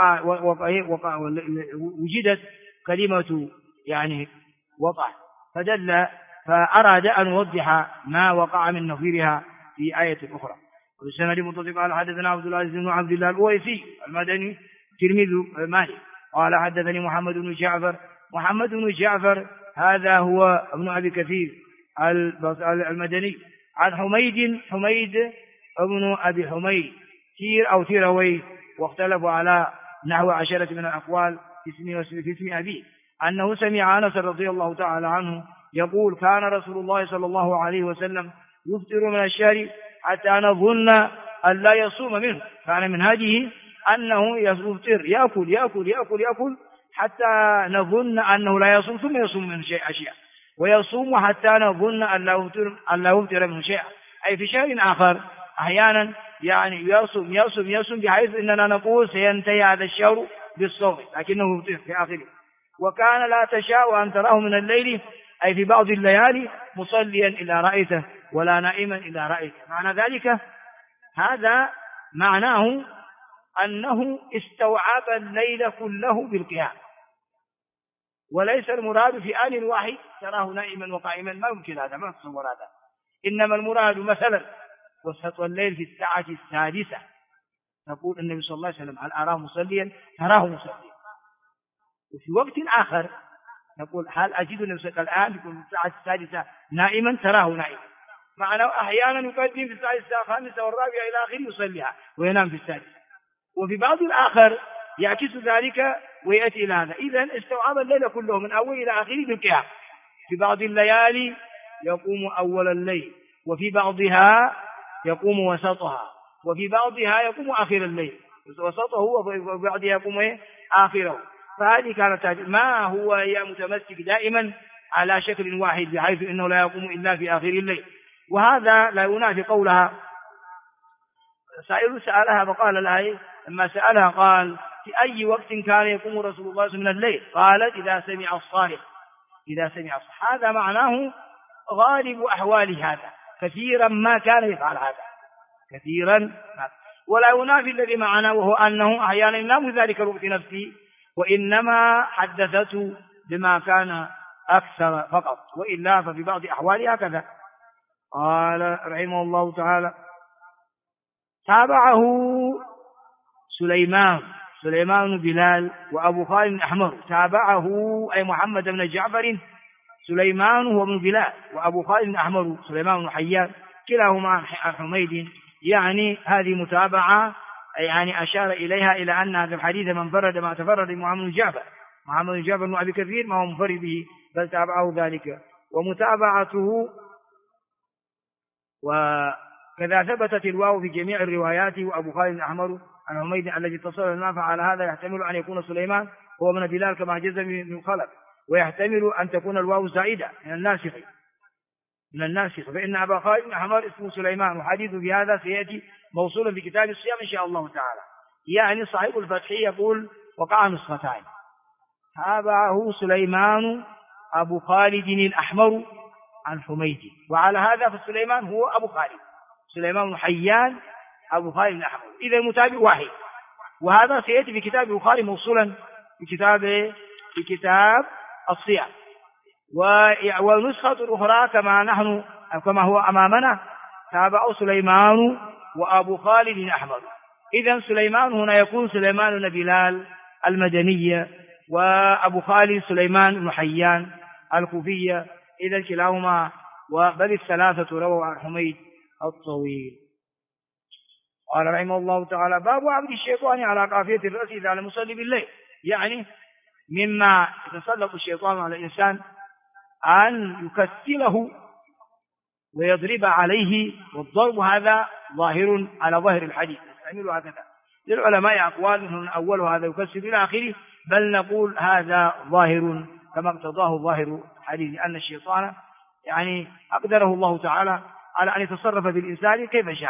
وجدت كلمة يعني وقع فأراد أن يوضح ما وقع من نظيرها في آية أخرى. والسند متصل قال حدثنا عبد العزيز بن عبد الله الأويسي المدني تلميذ مالك قال حدثني محمد بن جعفر هذا هو ابن أبي كثير المدني عن حميد ابن أبي حميد تير أو تيروي، واختلفوا على نحو 10 من الأقوال في اسم أبيه أنه سمع أنس رضي الله تعالى عنه يقول كان رسول الله صلى الله عليه وسلم يفطر من الشهر حتى نظن أن لا يصوم منه. كان من هذه أنه يفطر يأكل حتى نظن أنه لا يصوم ثم يصوم منه أشياء، ويصوم حتى نظن أن لا يفطر منه شيئا، أي في شهر آخر أحيانا يعني يصوم بحيث أننا نقول سينتهي هذا الشهر بالصوم، لكنه يفطر في آخره. وكان لا تشاء أن تراه من الليل، أي في بعض الليالي، مصليا إلى رأيته ولا نائما إلى رأيته. معنى ذلك هذا معناه أنه استوعب الليل كله بالقيام، وليس المراد في آن واحد تراه نائما وقائما، ما يمكن هذا، ما تصور هذا. إنما المراد مثلا وسط الليل في الساعة السادسة نقول النبي صلى الله عليه وسلم هل أراه مصليا؟ تراه مصليا. وفي وقت آخر نقول هل أجد النبي الآن يكون في الساعة السادسة نائما؟ تراه نائما. معناه أحيانا يقدم في الساعة الخامسة والرابعة إلى آخره يصليها وينام في السادسة. وفي بعض الآخر يعكس ذلك ويأتي إلى هذا. إذن استوعب الليل كله من أول إلى آخره بالقيام. في بعض الليالي يقوم أول الليل، وفي بعضها يقوم وسطها، وفي بعضها يقوم آخر الليل، وسطه وفي بعضها يقوم آخره. فهذه كانت ما هو متمسك دائما على شكل واحد بحيث إنه لا يقوم إلا في آخر الليل. وهذا لا ينافي قولها. سائل سألها فقال لها لما سألها قال في أي وقت كان يقوم رسول الله من الليل؟ قالت إذا سمع الصارخ. إذا سمع الصارخ هذا معناه غالب أحوال هذا، كثيرا ما كان يفعل هذا كثيرا ما. ولا ينافي الذي معنا وهو أنه أحيانا ينام ذلك الوقت نفسه، وإنما حدثته بما كان أكثر فقط، وإلا ففي بعض أحوالها هكذا. قال رحمه الله تعالى تابعه سليمان بن بلال وأبو خالد الأحمر. تابعه أي محمد بن جعفر سليمان هو بن بلال، وأبو خالد الأحمر سليمان بن حيان، كلاهما عن حميد. يعني هذه متابعة، يعني أشار إليها إلى أن هذا الحديث من فرد ما تفرد محمد بن جعفر بن أبي كثير ما هو منفرد به، بل تابعه ذلك. ومتابعته وكذا ثبتت الواو في جميع الروايات. وأبو خالد الأحمر عن حميد الذي اتصل بما فعل هذا يحتمل أن يكون سليمان هو من بلال كما جزم من خلف، ويحتمل أن تكون الواو زائدة من الناسخ، فإن أبا خالد الأحمر اسمه سليمان، وحديث في هذا سيأتي موصولا في كتاب الصيام إن شاء الله تعالى. يعني صاحب الفتح يقول وقع نسختان. تابعه سليمان أبو خالد الأحمر عن حميد، وعلى هذا فسليمان هو أبو خالد، سليمان بن حيان أبو خالد الأحمر، إذا المتابع واحد. وهذا سيأتي في كتاب البخاري موصولا في كتاب الصيام. والنسخة الأخرى كما هو أمامنا تابعه سليمان وأبو خالد الأحمر. إذن سليمان هنا يكون سليمان بن بلال المدنية، وأبو خالد سليمان بن حيان الكوفية. إذا كلاهما بل الثلاثة رووا عن حميد الطويل. قال رحمه الله تعالى باب عبد الشيطان على قافية الرأس إذا لم يصلي بالليل. يعني مما يتسلط الشيطان على الإنسان أن يكسله ويضرب عليه، والضرب هذا ظاهر على ظاهر الحديث نستعمل هكذا. للعلماء أقوال من أول هذا يكسر إلى آخره، بل نقول هذا ظاهر كما اقتضاه ظاهر الحديث، أن الشيطان يعني أقدره الله تعالى على أن يتصرف بالإنسان كيف شاء.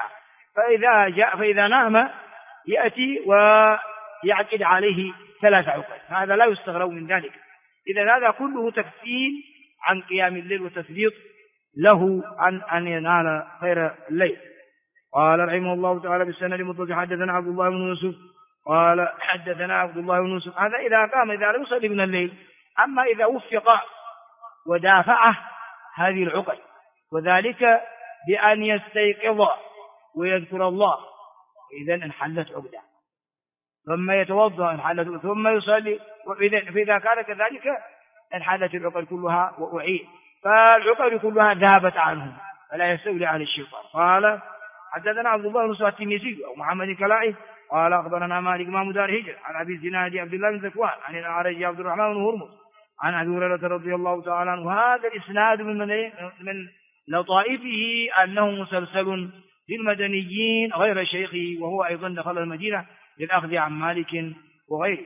فإذا نام يأتي ويعقد عليه 3 عقد، هذا لا يستغرب من ذلك. إذا هذا كله تكفيل عن قيام الليل وتثبيط له عن أن ينال خير الليل. قال رحمه الله تعالى بالسند المتصل حدثنا عبد الله بن يوسف قال حدثنا عبد الله بن يوسف. هذا إذا قام إذا لم يصلي من الليل. أما إذا وفق ودافعه هذه العقد، وذلك بأن يستيقظ ويذكر الله، إذا انحلت عقده، ثم يتوضأ انحلت، ثم يصلي، فإذا كان كذلك انحلت العقد كلها وأعيد، فالعقد كلها ذهبت عنه فلا يستولي على الشيطان. قال حدثنا عبد الله بن سعد التنيسي أو محمد الكلائي قال أخبرنا مالك إمام دار هجر عن أبي الزناد عبد الله بن ذكوان عن الأعرج عبد الرحمن بن هرمز عن أبي هريرة رضي الله تعالى عنه. هذا الإسناد من لطائفه أنه مسلسل للمدنيين غير شيخه، وهو أيضا دخل المدينة للأخذ عن مالك وغيره.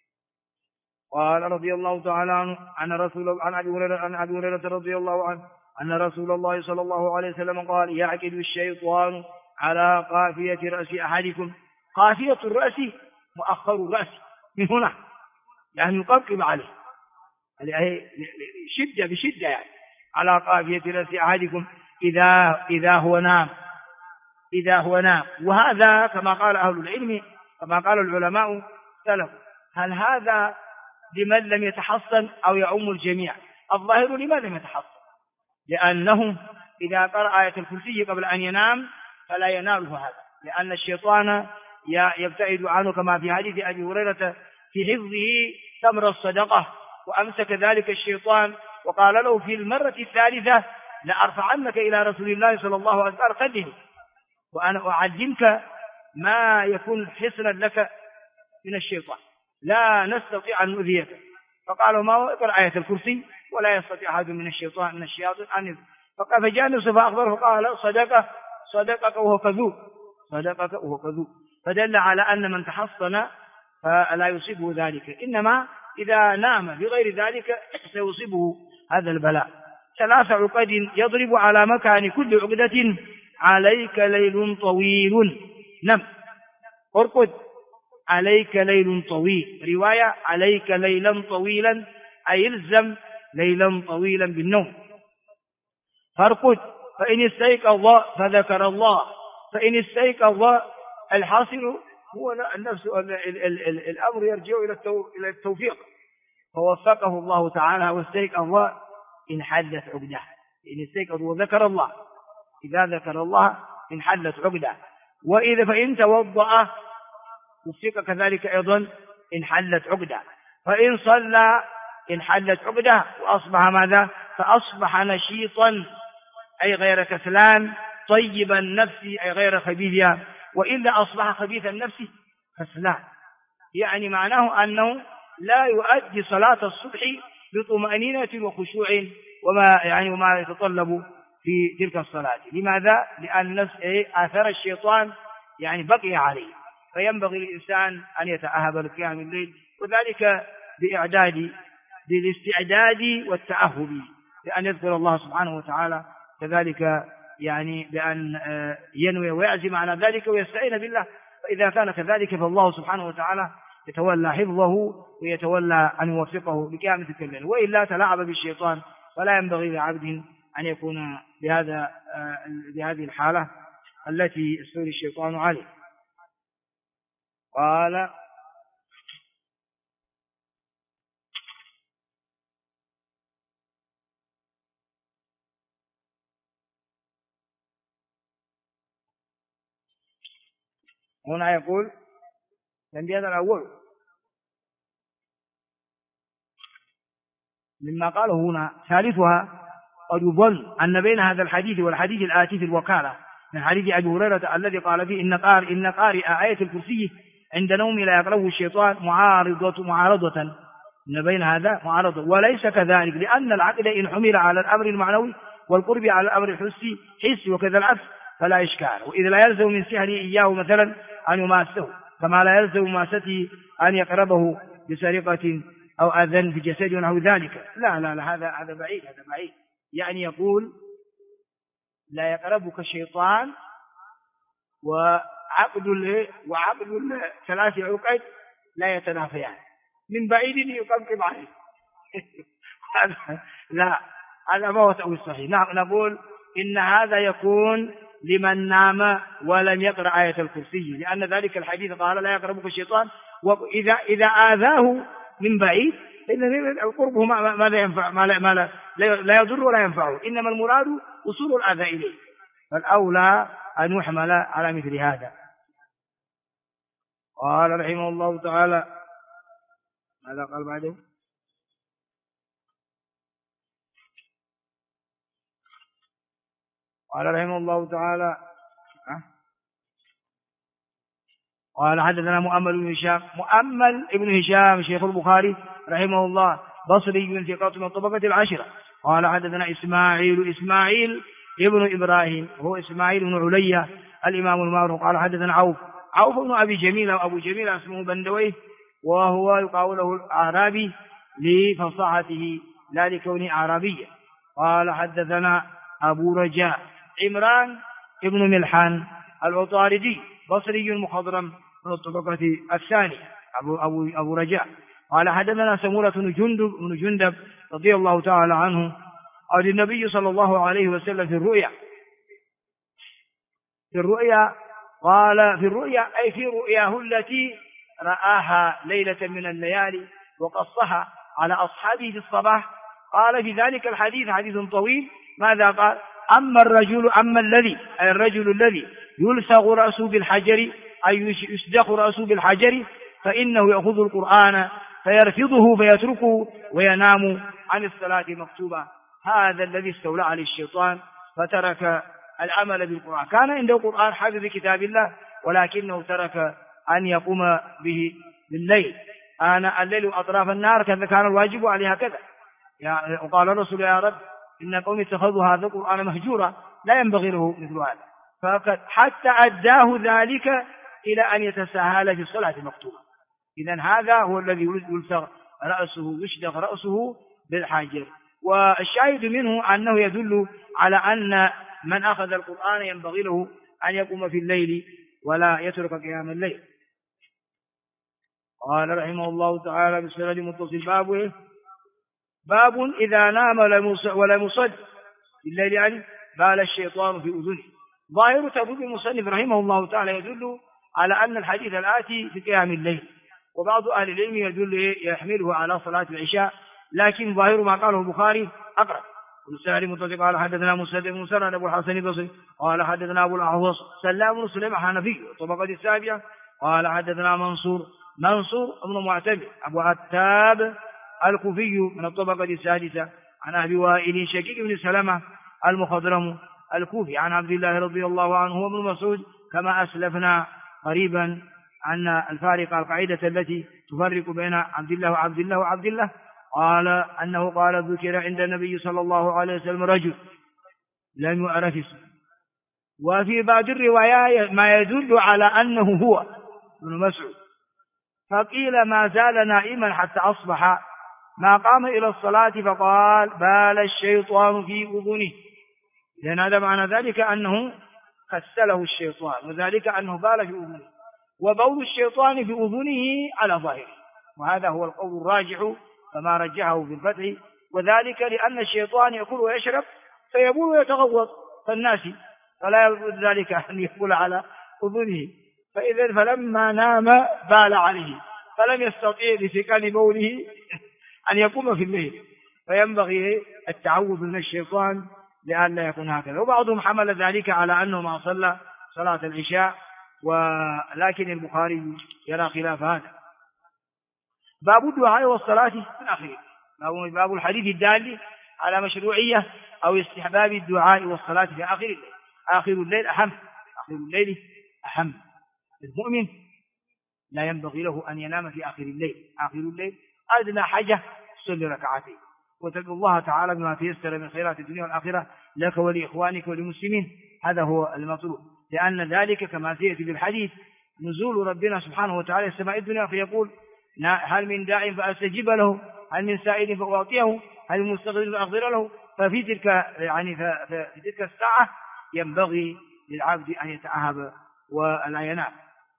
قال رضي الله تعالى عنه عن أبي هريرة رضي الله عنه أن رسول الله صلى الله عليه وسلم قال يعقد الشيطان على قافية رأس أحدكم. قافية الرأس مؤخر الرأس من هنا، يعني يقرب عليه شدة بشدة، يعني على قافية رأس أحدكم إذا هو نام. وهذا كما قال أهل العلم، كما قال العلماء سلف، هل هذا لمن لم يتحصن أو يعم الجميع؟ الظاهر لمن لم يتحصن، لأنه إذا قرأ آية الكرسي قبل أن ينام فلا يناله هذا، لأن الشيطان يبتعد عنه، كما في حديث أبي هريرة في حفظه تمر الصدقة، وأمسك ذلك الشيطان وقال له في المرة الثالثة لأرفعنك إلى رسول الله صلى الله عليه وسلم قدمه، وأنا أعلمك ما يكون حصنا لك من الشيطان، لا نستطيع أن نؤذيك. فقال ما هو؟ اقرأ آية الكرسي ولا يستطيع أحد من الشياطين أن فجاء النبي فأخبره فقال صدقك وهو كذوب، فدل على أن من تحصن فلا يصيبه ذلك، إنما إذا نام بغير ذلك سيصيبه هذا البلاء. 3 عقد يضرب على مكان كل عقدة عليك ليل طويل. نم، ارقد، عليك ليل طويل. رواية عليك ليلا طويلا، أي الزم ليلا طويلا بالنوم. فارقد، فإن استيقظ فذكر الله، فإن استيقظ الحاصل هو النفس، الأمر يرجع إلى التوفيق، فوفقه الله تعالى واستيقظ انحلت عقده. إن استيقظ وذكر الله، إذا ذكر الله انحلت عقده. وإذا فإن توضأ وفق كذلك أيضا انحلت عقده. فإن صلى انحلت عقده وأصبح ماذا؟ فأصبح نشيطا أي غير كسلان، طيب النفس أي غير خبيثها، وإلا أصبح خبيث النفس كسلان، يعني معناه أنه لا يؤدي صلاة الصبح بطمأنينة وخشوع وما يتطلب في تلك الصلاة. لماذا؟ لأن نفس آثار الشيطان يعني بقي عليه، فينبغي للإنسان أن يتأهب لقيام الليل، وذلك بالاستعداد والتأهب لأن يذكر الله سبحانه وتعالى، كذلك يعني بأن ينوي ويعزم على ذلك ويستعين بالله. فإذا كان كذلك فالله سبحانه وتعالى يتولى حفظه ويتولى أن يوفقه لقيام تلك الليل، وإلا تلاعب بالشيطان. ولا ينبغي لعبد أن يكون بهذه الحالة التي يستولي الشيطان عليه. قال هنا يقول تنبيه الأول مما قاله هنا. ثالثها قد يظن أن بين هذا الحديث والحديث الآتي في الوكالة من حديث أبي هريرة الذي قال فيه إن قارئ آية الكرسي عند نوم لا يقربه الشيطان معارضة، إن بين هذا معارضة، وليس كذلك، لأن العقل إن حمل على الأمر المعنوي والقرب على الأمر الحسي وكذا العكس فلا إشكال، وإذا لا يلزم من سحره إياه مثلا أن يماسه، كما لا يلزم ماسته أن يقربه بسرقة أو أذى في جسد ونحو ذلك. لا هذا بعيد، يعني يقول لا يقربك الشيطان وعقد 3 عقد لا يتنافيان، من بعيد يقرب عليه لا، هذا ما هو تأويل صحيح. نقول إن هذا يكون لمن نام ولم يقرأ آية الكرسي، لأن ذلك الحديث قال لا يقربك الشيطان، وإذا آذاه من بعيد إن قربه ما لا ينفع، لا يضر ولا ينفعه، إنما المراد وصول الأذى إليه، فالأولى أن يحمل على مثل هذا. قال رحمه الله تعالى، ماذا قال بعده؟ قال رحمه الله تعالى قال حدثنا مؤمل بن هشام شيخ البخاري رحمه الله بصري ثقة من طبقة 10. قال حدثنا إسماعيل ابن إبراهيم هو إسماعيل بن علية الإمام المعروف. قال حدثنا عوف بن أبي جميل أو أبو جميل اسمه بندويه، وهو يقال له الأعرابي لفصاحته لا لكونه أعرابيا. قال حدثنا أبو رجاء عمران ابن ملحان العطاردي بصري مخضرم من الطبقة الثانية أبو رجاء قال حدثنا سمورة بن جندب رضي الله تعالى عنه عن النبي صلى الله عليه وسلم في الرؤيا قال في الرؤيا أي في رؤياه التي رآها ليلة من الليالي وقصها على أصحابه في الصباح. قال في ذلك الحديث حديث طويل ماذا قال؟ أما الرجل الذي يلصق رأسه بالحجر أي يسدخ رأسه بالحجر فإنه يأخذ القرآن فيرفضه فيتركه وينام عن الصلاة مكتوبة. هذا الذي استولى عليه الشيطان فترك العمل بالقرآن. كان عنده قرآن حافظ كتاب الله ولكنه ترك أن يقوم به بالليل آناء الليل وأطراف النهار كذا كان الواجب عليه هكذا. وقال الرسول يا رب إن قوم اتخذوا هذا القرآن مهجورا لا ينبغي له مثل هذا حتى أداه ذلك إلى أن يتساهل في الصلاة مكتوبة. إذن هذا هو الذي يشدخ رأسه بالحجر. والشاهد منه أنه يدل على أن من أخذ القرآن ينبغي له أن يقوم في الليل ولا يترك قيام الليل. قال رحمه الله تعالى بالسند متصل باب إذا نام ولم يصل في الليل يعني بال الشيطان في أذنه. ظاهر تبويب المصنف رحمه الله تعالى يدل على أن الحديث الآتي في قيام الليل، وبعض أهل العلم يحمله على صلاة العشاء، لكن ظاهر ما قاله البخاري أقرب. والسائل متصل قال حدثنا مسدد بن مسرد أبو الحسن البصري قال حدثنا أبو الأحوص سلام بن سليم الحنفي الطبقة السابعة قال حدثنا منصور بن معتمر أبو عتاب الكوفي من الطبقة السادسة عن أبي وائل شقيق بن سلمة المخضرم الكوفي عن عبد الله رضي الله عنه وابن مسعود كما أسلفنا قريبا أن الفارق القاعدة التي تفرق بين عبد الله وعبد الله قال أنه قال ذكر عند النبي صلى الله عليه وسلم رجل لم يعرف اسمه، وفي بعض الروايات ما يدل على أنه هو ابن مسعود، فقيل ما زال نائما حتى أصبح ما قام إلى الصلاة فقال بال الشيطان في أذنه، لأن هذا معنى ذلك أنه خسله الشيطان، وذلك أنه بال في أذنه، وبول الشيطان في أذنه على ظاهره، وهذا هو القول الراجح كما رجحه في الفتح، وذلك لأن الشيطان يأكل ويشرب فيبول ويتغوط فالناس، فلا يرد ذلك أن يبول على أذنه، فلما نام بال عليه فلم يستطيع لثقل بوله أن يقوم في الليل، فينبغي التعوذ من الشيطان لأن لا يكون هكذا. وبعضهم حمل ذلك على أنه ما صلى صلاة العشاء، ولكن البخاري يرى خلاف هذا. باب الدعاء والصلاة في الأخير، باب الحديث الدال على مشروعية أو استحباب الدعاء والصلاة في آخر الليل. آخر الليل أهم، آخر الليل أهم. المؤمن لا ينبغي له أن ينام في آخر الليل. آخر الليل أدنى حاجة صلي ركعتين وتدعو الله تعالى بما تيسر من خيرات الدنيا والآخرة لك ولإخوانك وللمسلمين، هذا هو المطلوب، لأن ذلك كما سيأتي بالحديث نزول ربنا سبحانه وتعالى السماء الدنيا فيقول هل من داع فأستجيب له، هل من سائل فأعطيه، هل من مستغفر فأغفر له. ففي تلك الساعة ينبغي للعبد أن يتعهب ولا ينام.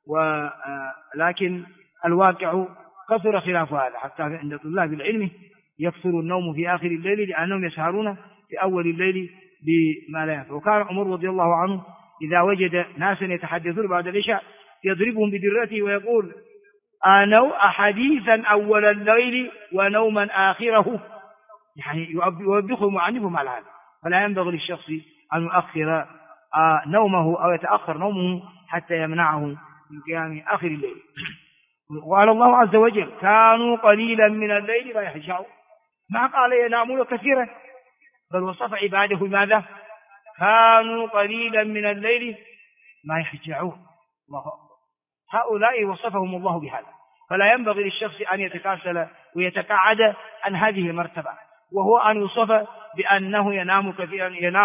ولكن الواقع كثر خلاف هذا، حتى عند طلاب العلم يكثر النوم في آخر الليل لأنهم يسهرون في أول الليل بما لا ينفع. وكان عمر رضي الله عنه إذا وجد ناسا يتحدثون بعد العشاء يضربهم بدرته ويقول أنوء حديثا أول الليل ونوما آخره، يعني يوبخهم ويعنفهم على هذا. فلا ينبغي للشخص أن يؤخر نومه أو يتأخر نومه حتى يمنعه من قيام آخر الليل. وقال الله عز وجل كانوا قليلا من الليل ما يهجعون، ما قال ينامون كثيرا، بل وصف عباده ماذا؟ كانوا قليلا من الليل ما يهجعون. الله أكبر. هؤلاء وصفهم الله بهذا، فلا ينبغي للشخص أن يتكاسل ويتقاعد عن هذه المرتبة، وهو أن يوصف بأنه ينام كثيرا،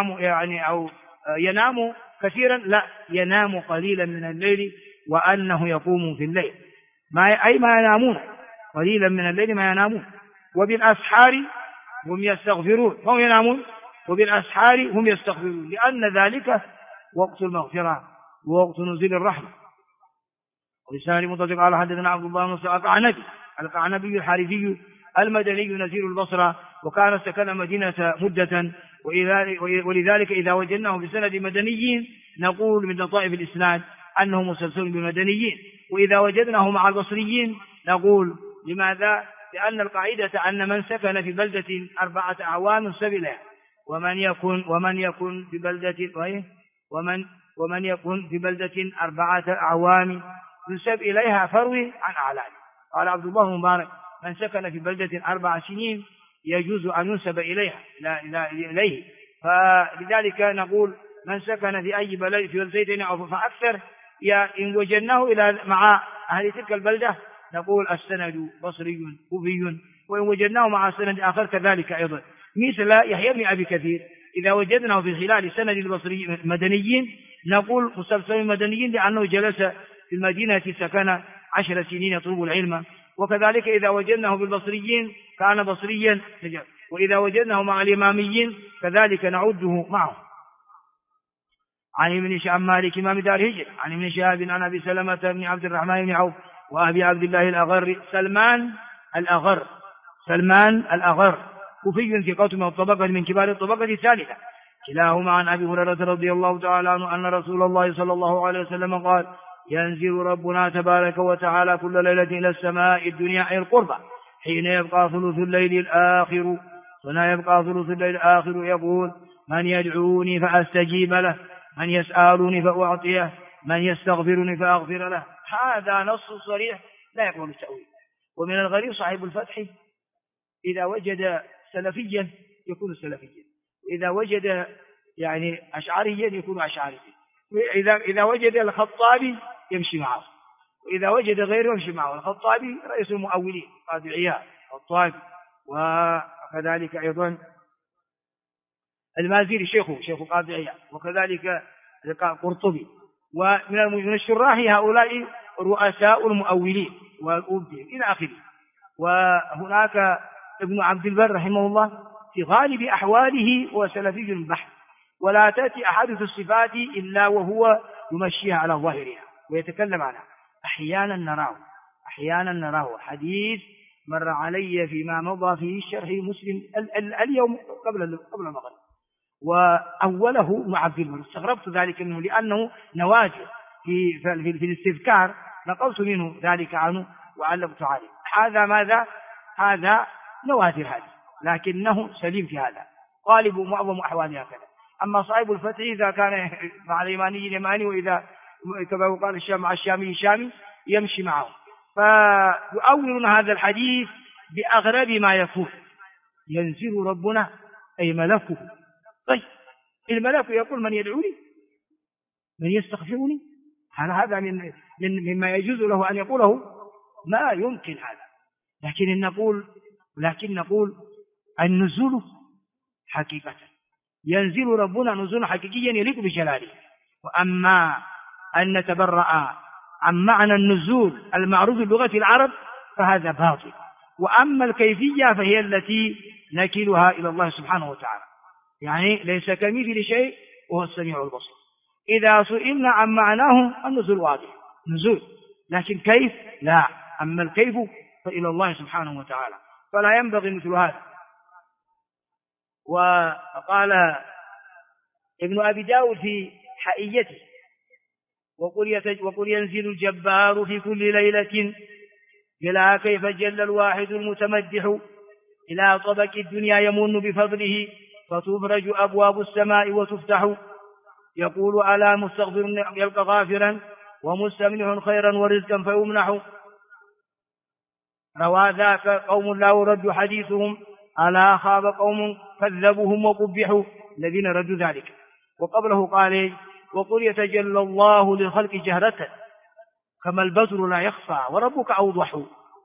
ينام كثيرا، لا، ينام قليلا من الليل وأنه يقوم في الليل، ما ينامون قليلا من الليل ما ينامون، وبالأسحار هم يستغفرون، هم ينامون وبالأسحار هم يستغفرون، لأن ذلك وقت المغفرة ووقت نزول الرحمة. ولسان مطلق قال حدثنا عبد الله بن القعنبي الحارثي المدني نزيل البصرة، وكان سكن مدينة مدة، ولذلك إذا وجدناه بسند مدنيين نقول من لطائف الإسناد أنه مسلسل بالمدنيين، وإذا وجدناه مع البصريين نقول لماذا؟ لأن القاعدة أن من سكن في بلدة 4 أعوام ينسب إليها، ومن يكن في بلدة 4 أعوام ينسب إليها فروي عن أعلامه. قال عبد الله بن مبارك: من سكن في بلدة 4 سنين يجوز أن ينسب إليه، فلذلك نقول من سكن في أي بلد في بلدتين أو فأكثر إن وجدناه مع أهل تلك البلدة نقول السند بصري كوفي، وإن وجدناه مع سند آخر كذلك أيضا، مثل يحيى بن أبي كثير إذا وجدناه في خلال سند البصري المدنيين نقول مسلسل المدنيين، لأنه جلس في المدينة سكن 10 سنين يطلب العلم. وكذلك إذا وجدناه بالبصريين كان بصريا، وإذا وجدناه مع الإماميين كذلك نعده معه. عن ابن شهاب مالك إمام دار الهجرة عن ابن شهاب عن أبي سلمة بن عبد الرحمن بن عوف وأبي عبد الله الأغر سلمان الأغر كوفي في قوم الطبقة من كبار الطبقة الثالثة، كلاهما عن أبي هريرة رضي الله تعالى عنه أن رسول الله صلى الله عليه وسلم قال: ينزل ربنا تبارك وتعالى كل ليلة إلى السماء الدنيا أي القربى حين يبقى ثلث الليل الآخر يقول: من يدعوني فأستجيب له، من يسألني فأعطيه، من يستغفرني فأغفر له. هذا نص صريح لا يقبل التأويل. ومن الغريب صاحب الفتح إذا وجد سلفيا يكون سلفيا، إذا وجد أشعريا يكون أشعريا، إذا وجد الخطابي يمشي معه، وإذا وجد غيره يمشي معه. الخطابي رئيس المؤولين قاضي عياض الخطابي، وكذلك أيضا المازري شيخ قاضي عياض، وكذلك القرطبي. ومن الشراح هؤلاء رؤساء المؤولين والأبدين إلى آخره. وهناك ابن عبد البر رحمه الله في غالب أحواله هو سلفي البحث، ولا تأتي أحاديث الصفات إلا وهو يمشيها على ظاهرها ويتكلم عنها. أحيانا نراه حديث مر علي فيما مضى في شرح مسلم اليوم قبل المغرب، وأوله مع عبد البر، استغربت ذلك منه لأنه نوادر في الاستذكار، نقلت منه ذلك عنه وعلقت عليه. هذا ماذا؟ هذا نوادر هذه، لكنه سليم في هذا، غالب معظم أحواله هكذا. أما صاحب الفتح إذا كان مع اليماني يماني، وإذا كما قال الشام مع الشامي شامي يمشي معه. فيؤولون هذا الحديث بأغرب ما يكون: ينزل ربنا أي ملكه. طيب الملك يقول: من يدعوني، من يستغفرني، هذا مما يجوز له أن يقوله؟ ما يمكن هذا. لكن نقول النزول حقيقة، ينزل ربنا نزول حقيقيا يليق بجلاله. وأما أن نتبرأ عن معنى النزول المعروف بلغة العرب فهذا باطل، وأما الكيفية فهي التي نكلها إلى الله سبحانه وتعالى، ليس كمثل شيء وهو السميع البصير. إذا سئلنا عن معناه النزول واضح، نزول، لكن كيف لا. أما الكيف فإلى الله سبحانه وتعالى، فلا ينبغي مثل هذا. وقال ابن أبي داود في حائيته: وقل ينزل الجبار في كل ليلة إلى كيف جل الواحد المتمدح إلى طبق الدنيا يمن بفضله فتفرج أبواب السماء وتفتح يقول: ألا مستغفر يلقى غافرا ومستمنح خيرا ورزقا فيمنح. روى ذاك قوم لا يرد حديثهم، ألا خاب قوم كذبوهم وقبحوا الذين ردوا ذلك. وقبله قال: وقل يتجلى الله للخلق جهرة كما البدر لا يخفى وربك أوضح،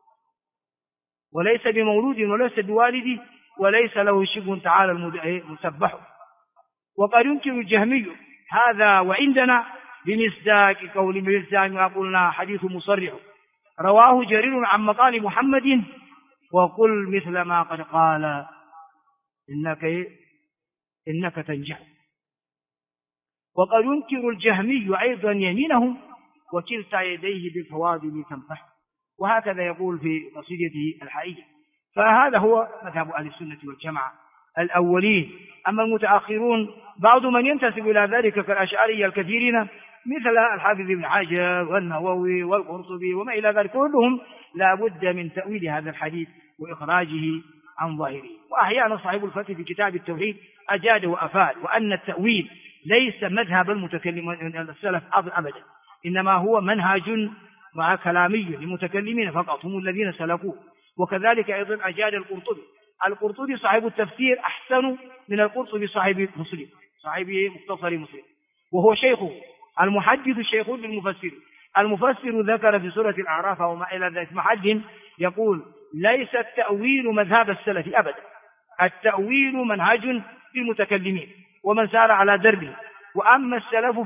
وليس بمولود وليس بوالد وليس له شبه تعالى المسبح. وقد ينكر الجهمي هذا وعندنا بمصداق قول ما قلنا حديث مصرح رواه جرير عن مقال محمد: وقل مثل ما قد قال إنك تنجح. وقد ينكر الجهمي أيضا يمينه وكلتا يديه بالفواضل تنفح، وهكذا يقول في قصيدته الحائية. فهذا هو مذهب أهل السنة والجماعة الأولين. أما المتأخرون بعض من ينتسب إلى ذلك كالأشعرية الكثيرين مثل الحافظ ابن حجر والنووي والقرطبي وما إلى ذلك، كلهم لا بد من تأويل هذا الحديث وإخراجه عن ظاهره. وأحيانا صاحب الفتح في كتاب التوحيد أجاد وأفاد، وأن التأويل ليس مذهب المتكلمين السلف أبدا، إنما هو منهج مع كلامي للمتكلمين فقط، هم الذين سلكوه. وكذلك أيضا أجاد القرطبي صاحب التفسير أحسن من القرطبي صاحب مسلم، صاحب مختصر مسلم، وهو شيخه. المحدث شيخ للمفسر. المفسر ذكر في سورة الأعراف وما إلى ذلك محد يقول ليس التأويل مذهب السلف أبدا، التأويل منهج للمتكلمين ومن سار على دربه، وأما السلف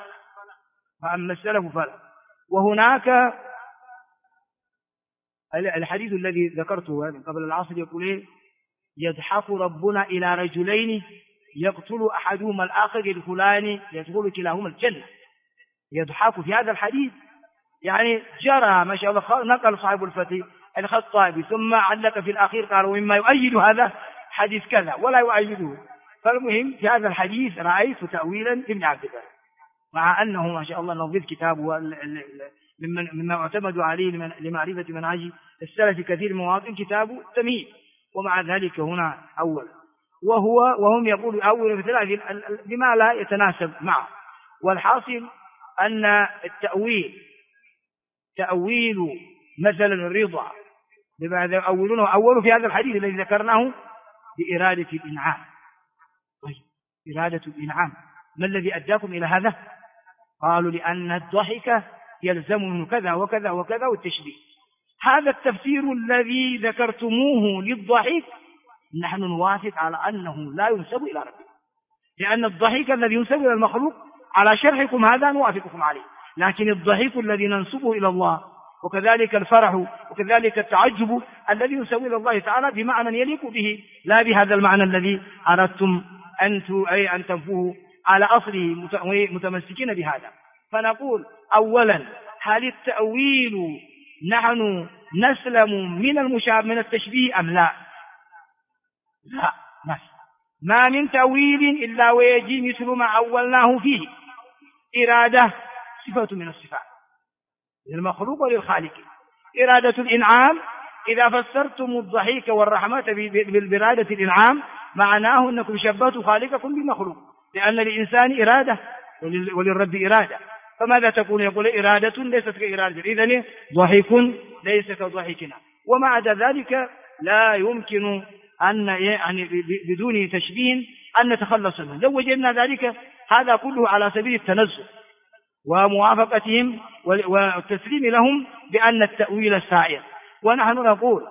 فلا. وهناك الحديث الذي ذكرته قبل العصر يقول إيه؟ يضحك ربنا إلى رجلين يقتل أحدهما الآخر يدخل كلاهما الجنة. يضحك في هذا الحديث يعني جرى ما شاء الله، نقل صاحب الفتح الخطابي ثم علق في الأخير قال ومما يؤيد هذا حديث كذا ولا يؤيده. فالمهم في هذا الحديث رأيت تأويلا لابن عبد البر، مع أنه ما شاء الله نظيف كتابه مما اعتمد عليه لمعرفة منهج السلف كثير من مواطن كتابه تمهيد، ومع ذلك هنا أول وهم يقولوا أول مثل بما لا يتناسب معه. والحاصل أن تأويل مثلا الرضا بما يؤولونه أول في هذا الحديث الذي ذكرناه بإرادة الإنعام. إرادة الإنعام ما الذي أداكم إلى هذا؟ قالوا لأن الضحك يلزم منه كذا وكذا وكذا والتشبيه. هذا التفسير الذي ذكرتموه للضحك نحن نوافق على أنه لا ينسب إلى ربنا، لأن الضحك الذي ينسب إلى المخلوق على شرحكم هذا نوافقكم عليه، لكن الضحك الذي ننسبه إلى الله وكذلك الفرح وكذلك التعجب الذي ينسب إلى الله تعالى بمعنى يليق به، لا بهذا المعنى الذي أردتم أن تنفوه على أصله متمسكين بهذا. فنقول أولا هل التأويل نحن نسلم من التشبيه أم لا؟ لا نسلم. ما من تأويل إلا ويجي مثل ما أولناه فيه. إرادة صفة من الصفات للمخلوق وللخالق. إرادة الإنعام إذا فسرتم الضحيك والرحمة بإرادة الإنعام معناه أنكم شبهتوا خالقكم بالمخلوق، لأن للإنسان إرادة وللرب إرادة. فماذا تقول؟ يقول إرادة ليست كإرادة، إذن ضحك ليس كضحكنا. ومع ذلك لا يمكن أن يعني بدون تشبيه أن نتخلص منه. لو وجدنا ذلك هذا كله على سبيل التنزل وموافقتهم والتسليم لهم بأن التأويل سائر. ونحن نقول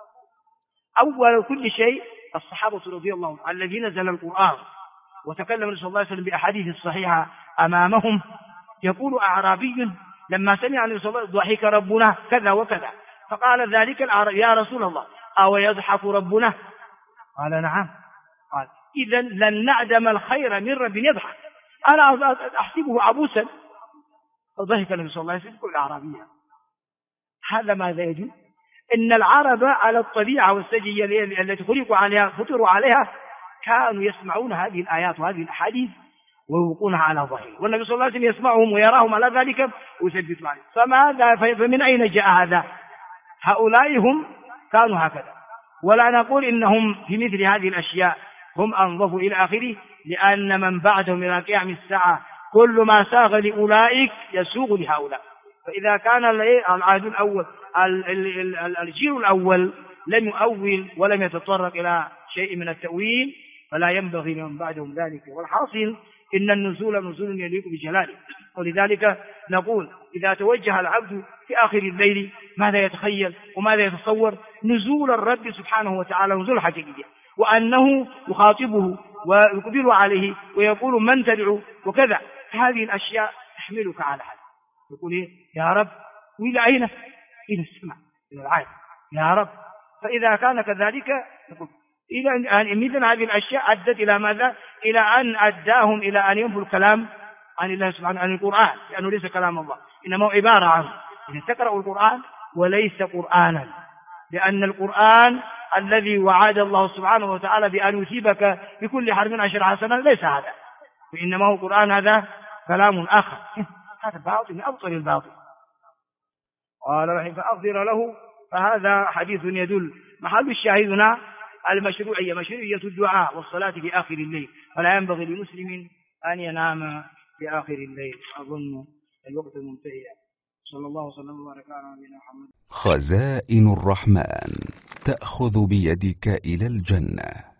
أول كل شيء الصحابة رضي الله عنهم الذين نزل القرآن وتكلم النبي صلى الله عليه وسلم بأحاديث الصحيحة أمامهم، يقول أعرابي لما سمع النبي صلى الله عليه وسلم ضحك ربنا كذا وكذا، فقال ذلك الأعرابي يا رسول الله أو يضحك ربنا؟ قال نعم. قال إذن لن نعدم الخير من رب يضحك، أنا أحسبه عبوسا. فضحك النبي صلى الله عليه وسلم كل أعرابية. هذا ماذا يجب؟ إن العرب على الطبيعة والسجية التي خلقوا عليها فطروا عليها كانوا يسمعون هذه الآيات وهذه الأحاديث ويوقونها على ظهره، والنبي صلى الله عليه وسلم يسمعهم ويراهم على ذلك ويثبت عليه. فمن أين جاء هذا؟ هؤلاء هم كانوا هكذا. ولا نقول إنهم في مثل هذه الأشياء هم أنظفوا إلى آخره، لأن من بعدهم إلى قيام الساعة كل ما ساغ لأولئك يسوغ لهؤلاء. فإذا كان العهد الأول الجيل الأول لم يؤول ولم يتطرق إلى شيء من التأويل فلا ينبغي لمن بعدهم ذلك. والحاصل إن النزول نزول يليق بجلاله. ولذلك نقول إذا توجه العبد في آخر الليل ماذا يتخيل وماذا يتصور؟ نزول الرب سبحانه وتعالى نزول حقيقي، وأنه يخاطبه ويقبل عليه ويقول من تدعو وكذا. هذه الأشياء تحملك على هذا. يقول إيه؟ يا رب، وإلى أين؟ إلى السماء، إلى العالم يا رب. فإذا كان كذلك نقول إذا مثل هذه الأشياء أدت إلى ماذا؟ إلى أن أداهم إلى أن ينفوا الكلام عن الله سبحانه عن القرآن، لأنه ليس كلام الله، إنما هو عبارة عنه. إذا تقرأ القرآن وليس قرآنا، لأن القرآن الذي وعد الله سبحانه وتعالى بأن يثيبك بكل حرف 10 حسنة ليس هذا، وإنما هو قرآن، هذا كلام آخر. هذا باطل من أبطل الباطل. قال رحمه فأغفر له. فهذا حديث يدل محل الشاهد هنا المشروعية، مشروعية الدعاء والصلاة في آخر الليل، فلا ينبغي لمسلم أن ينام في آخر الليل. أظن الوقت منتهي. صلى الله وسلم وبارك على نبينا محمد. خزائن الرحمن تأخذ بيدك إلى الجنة.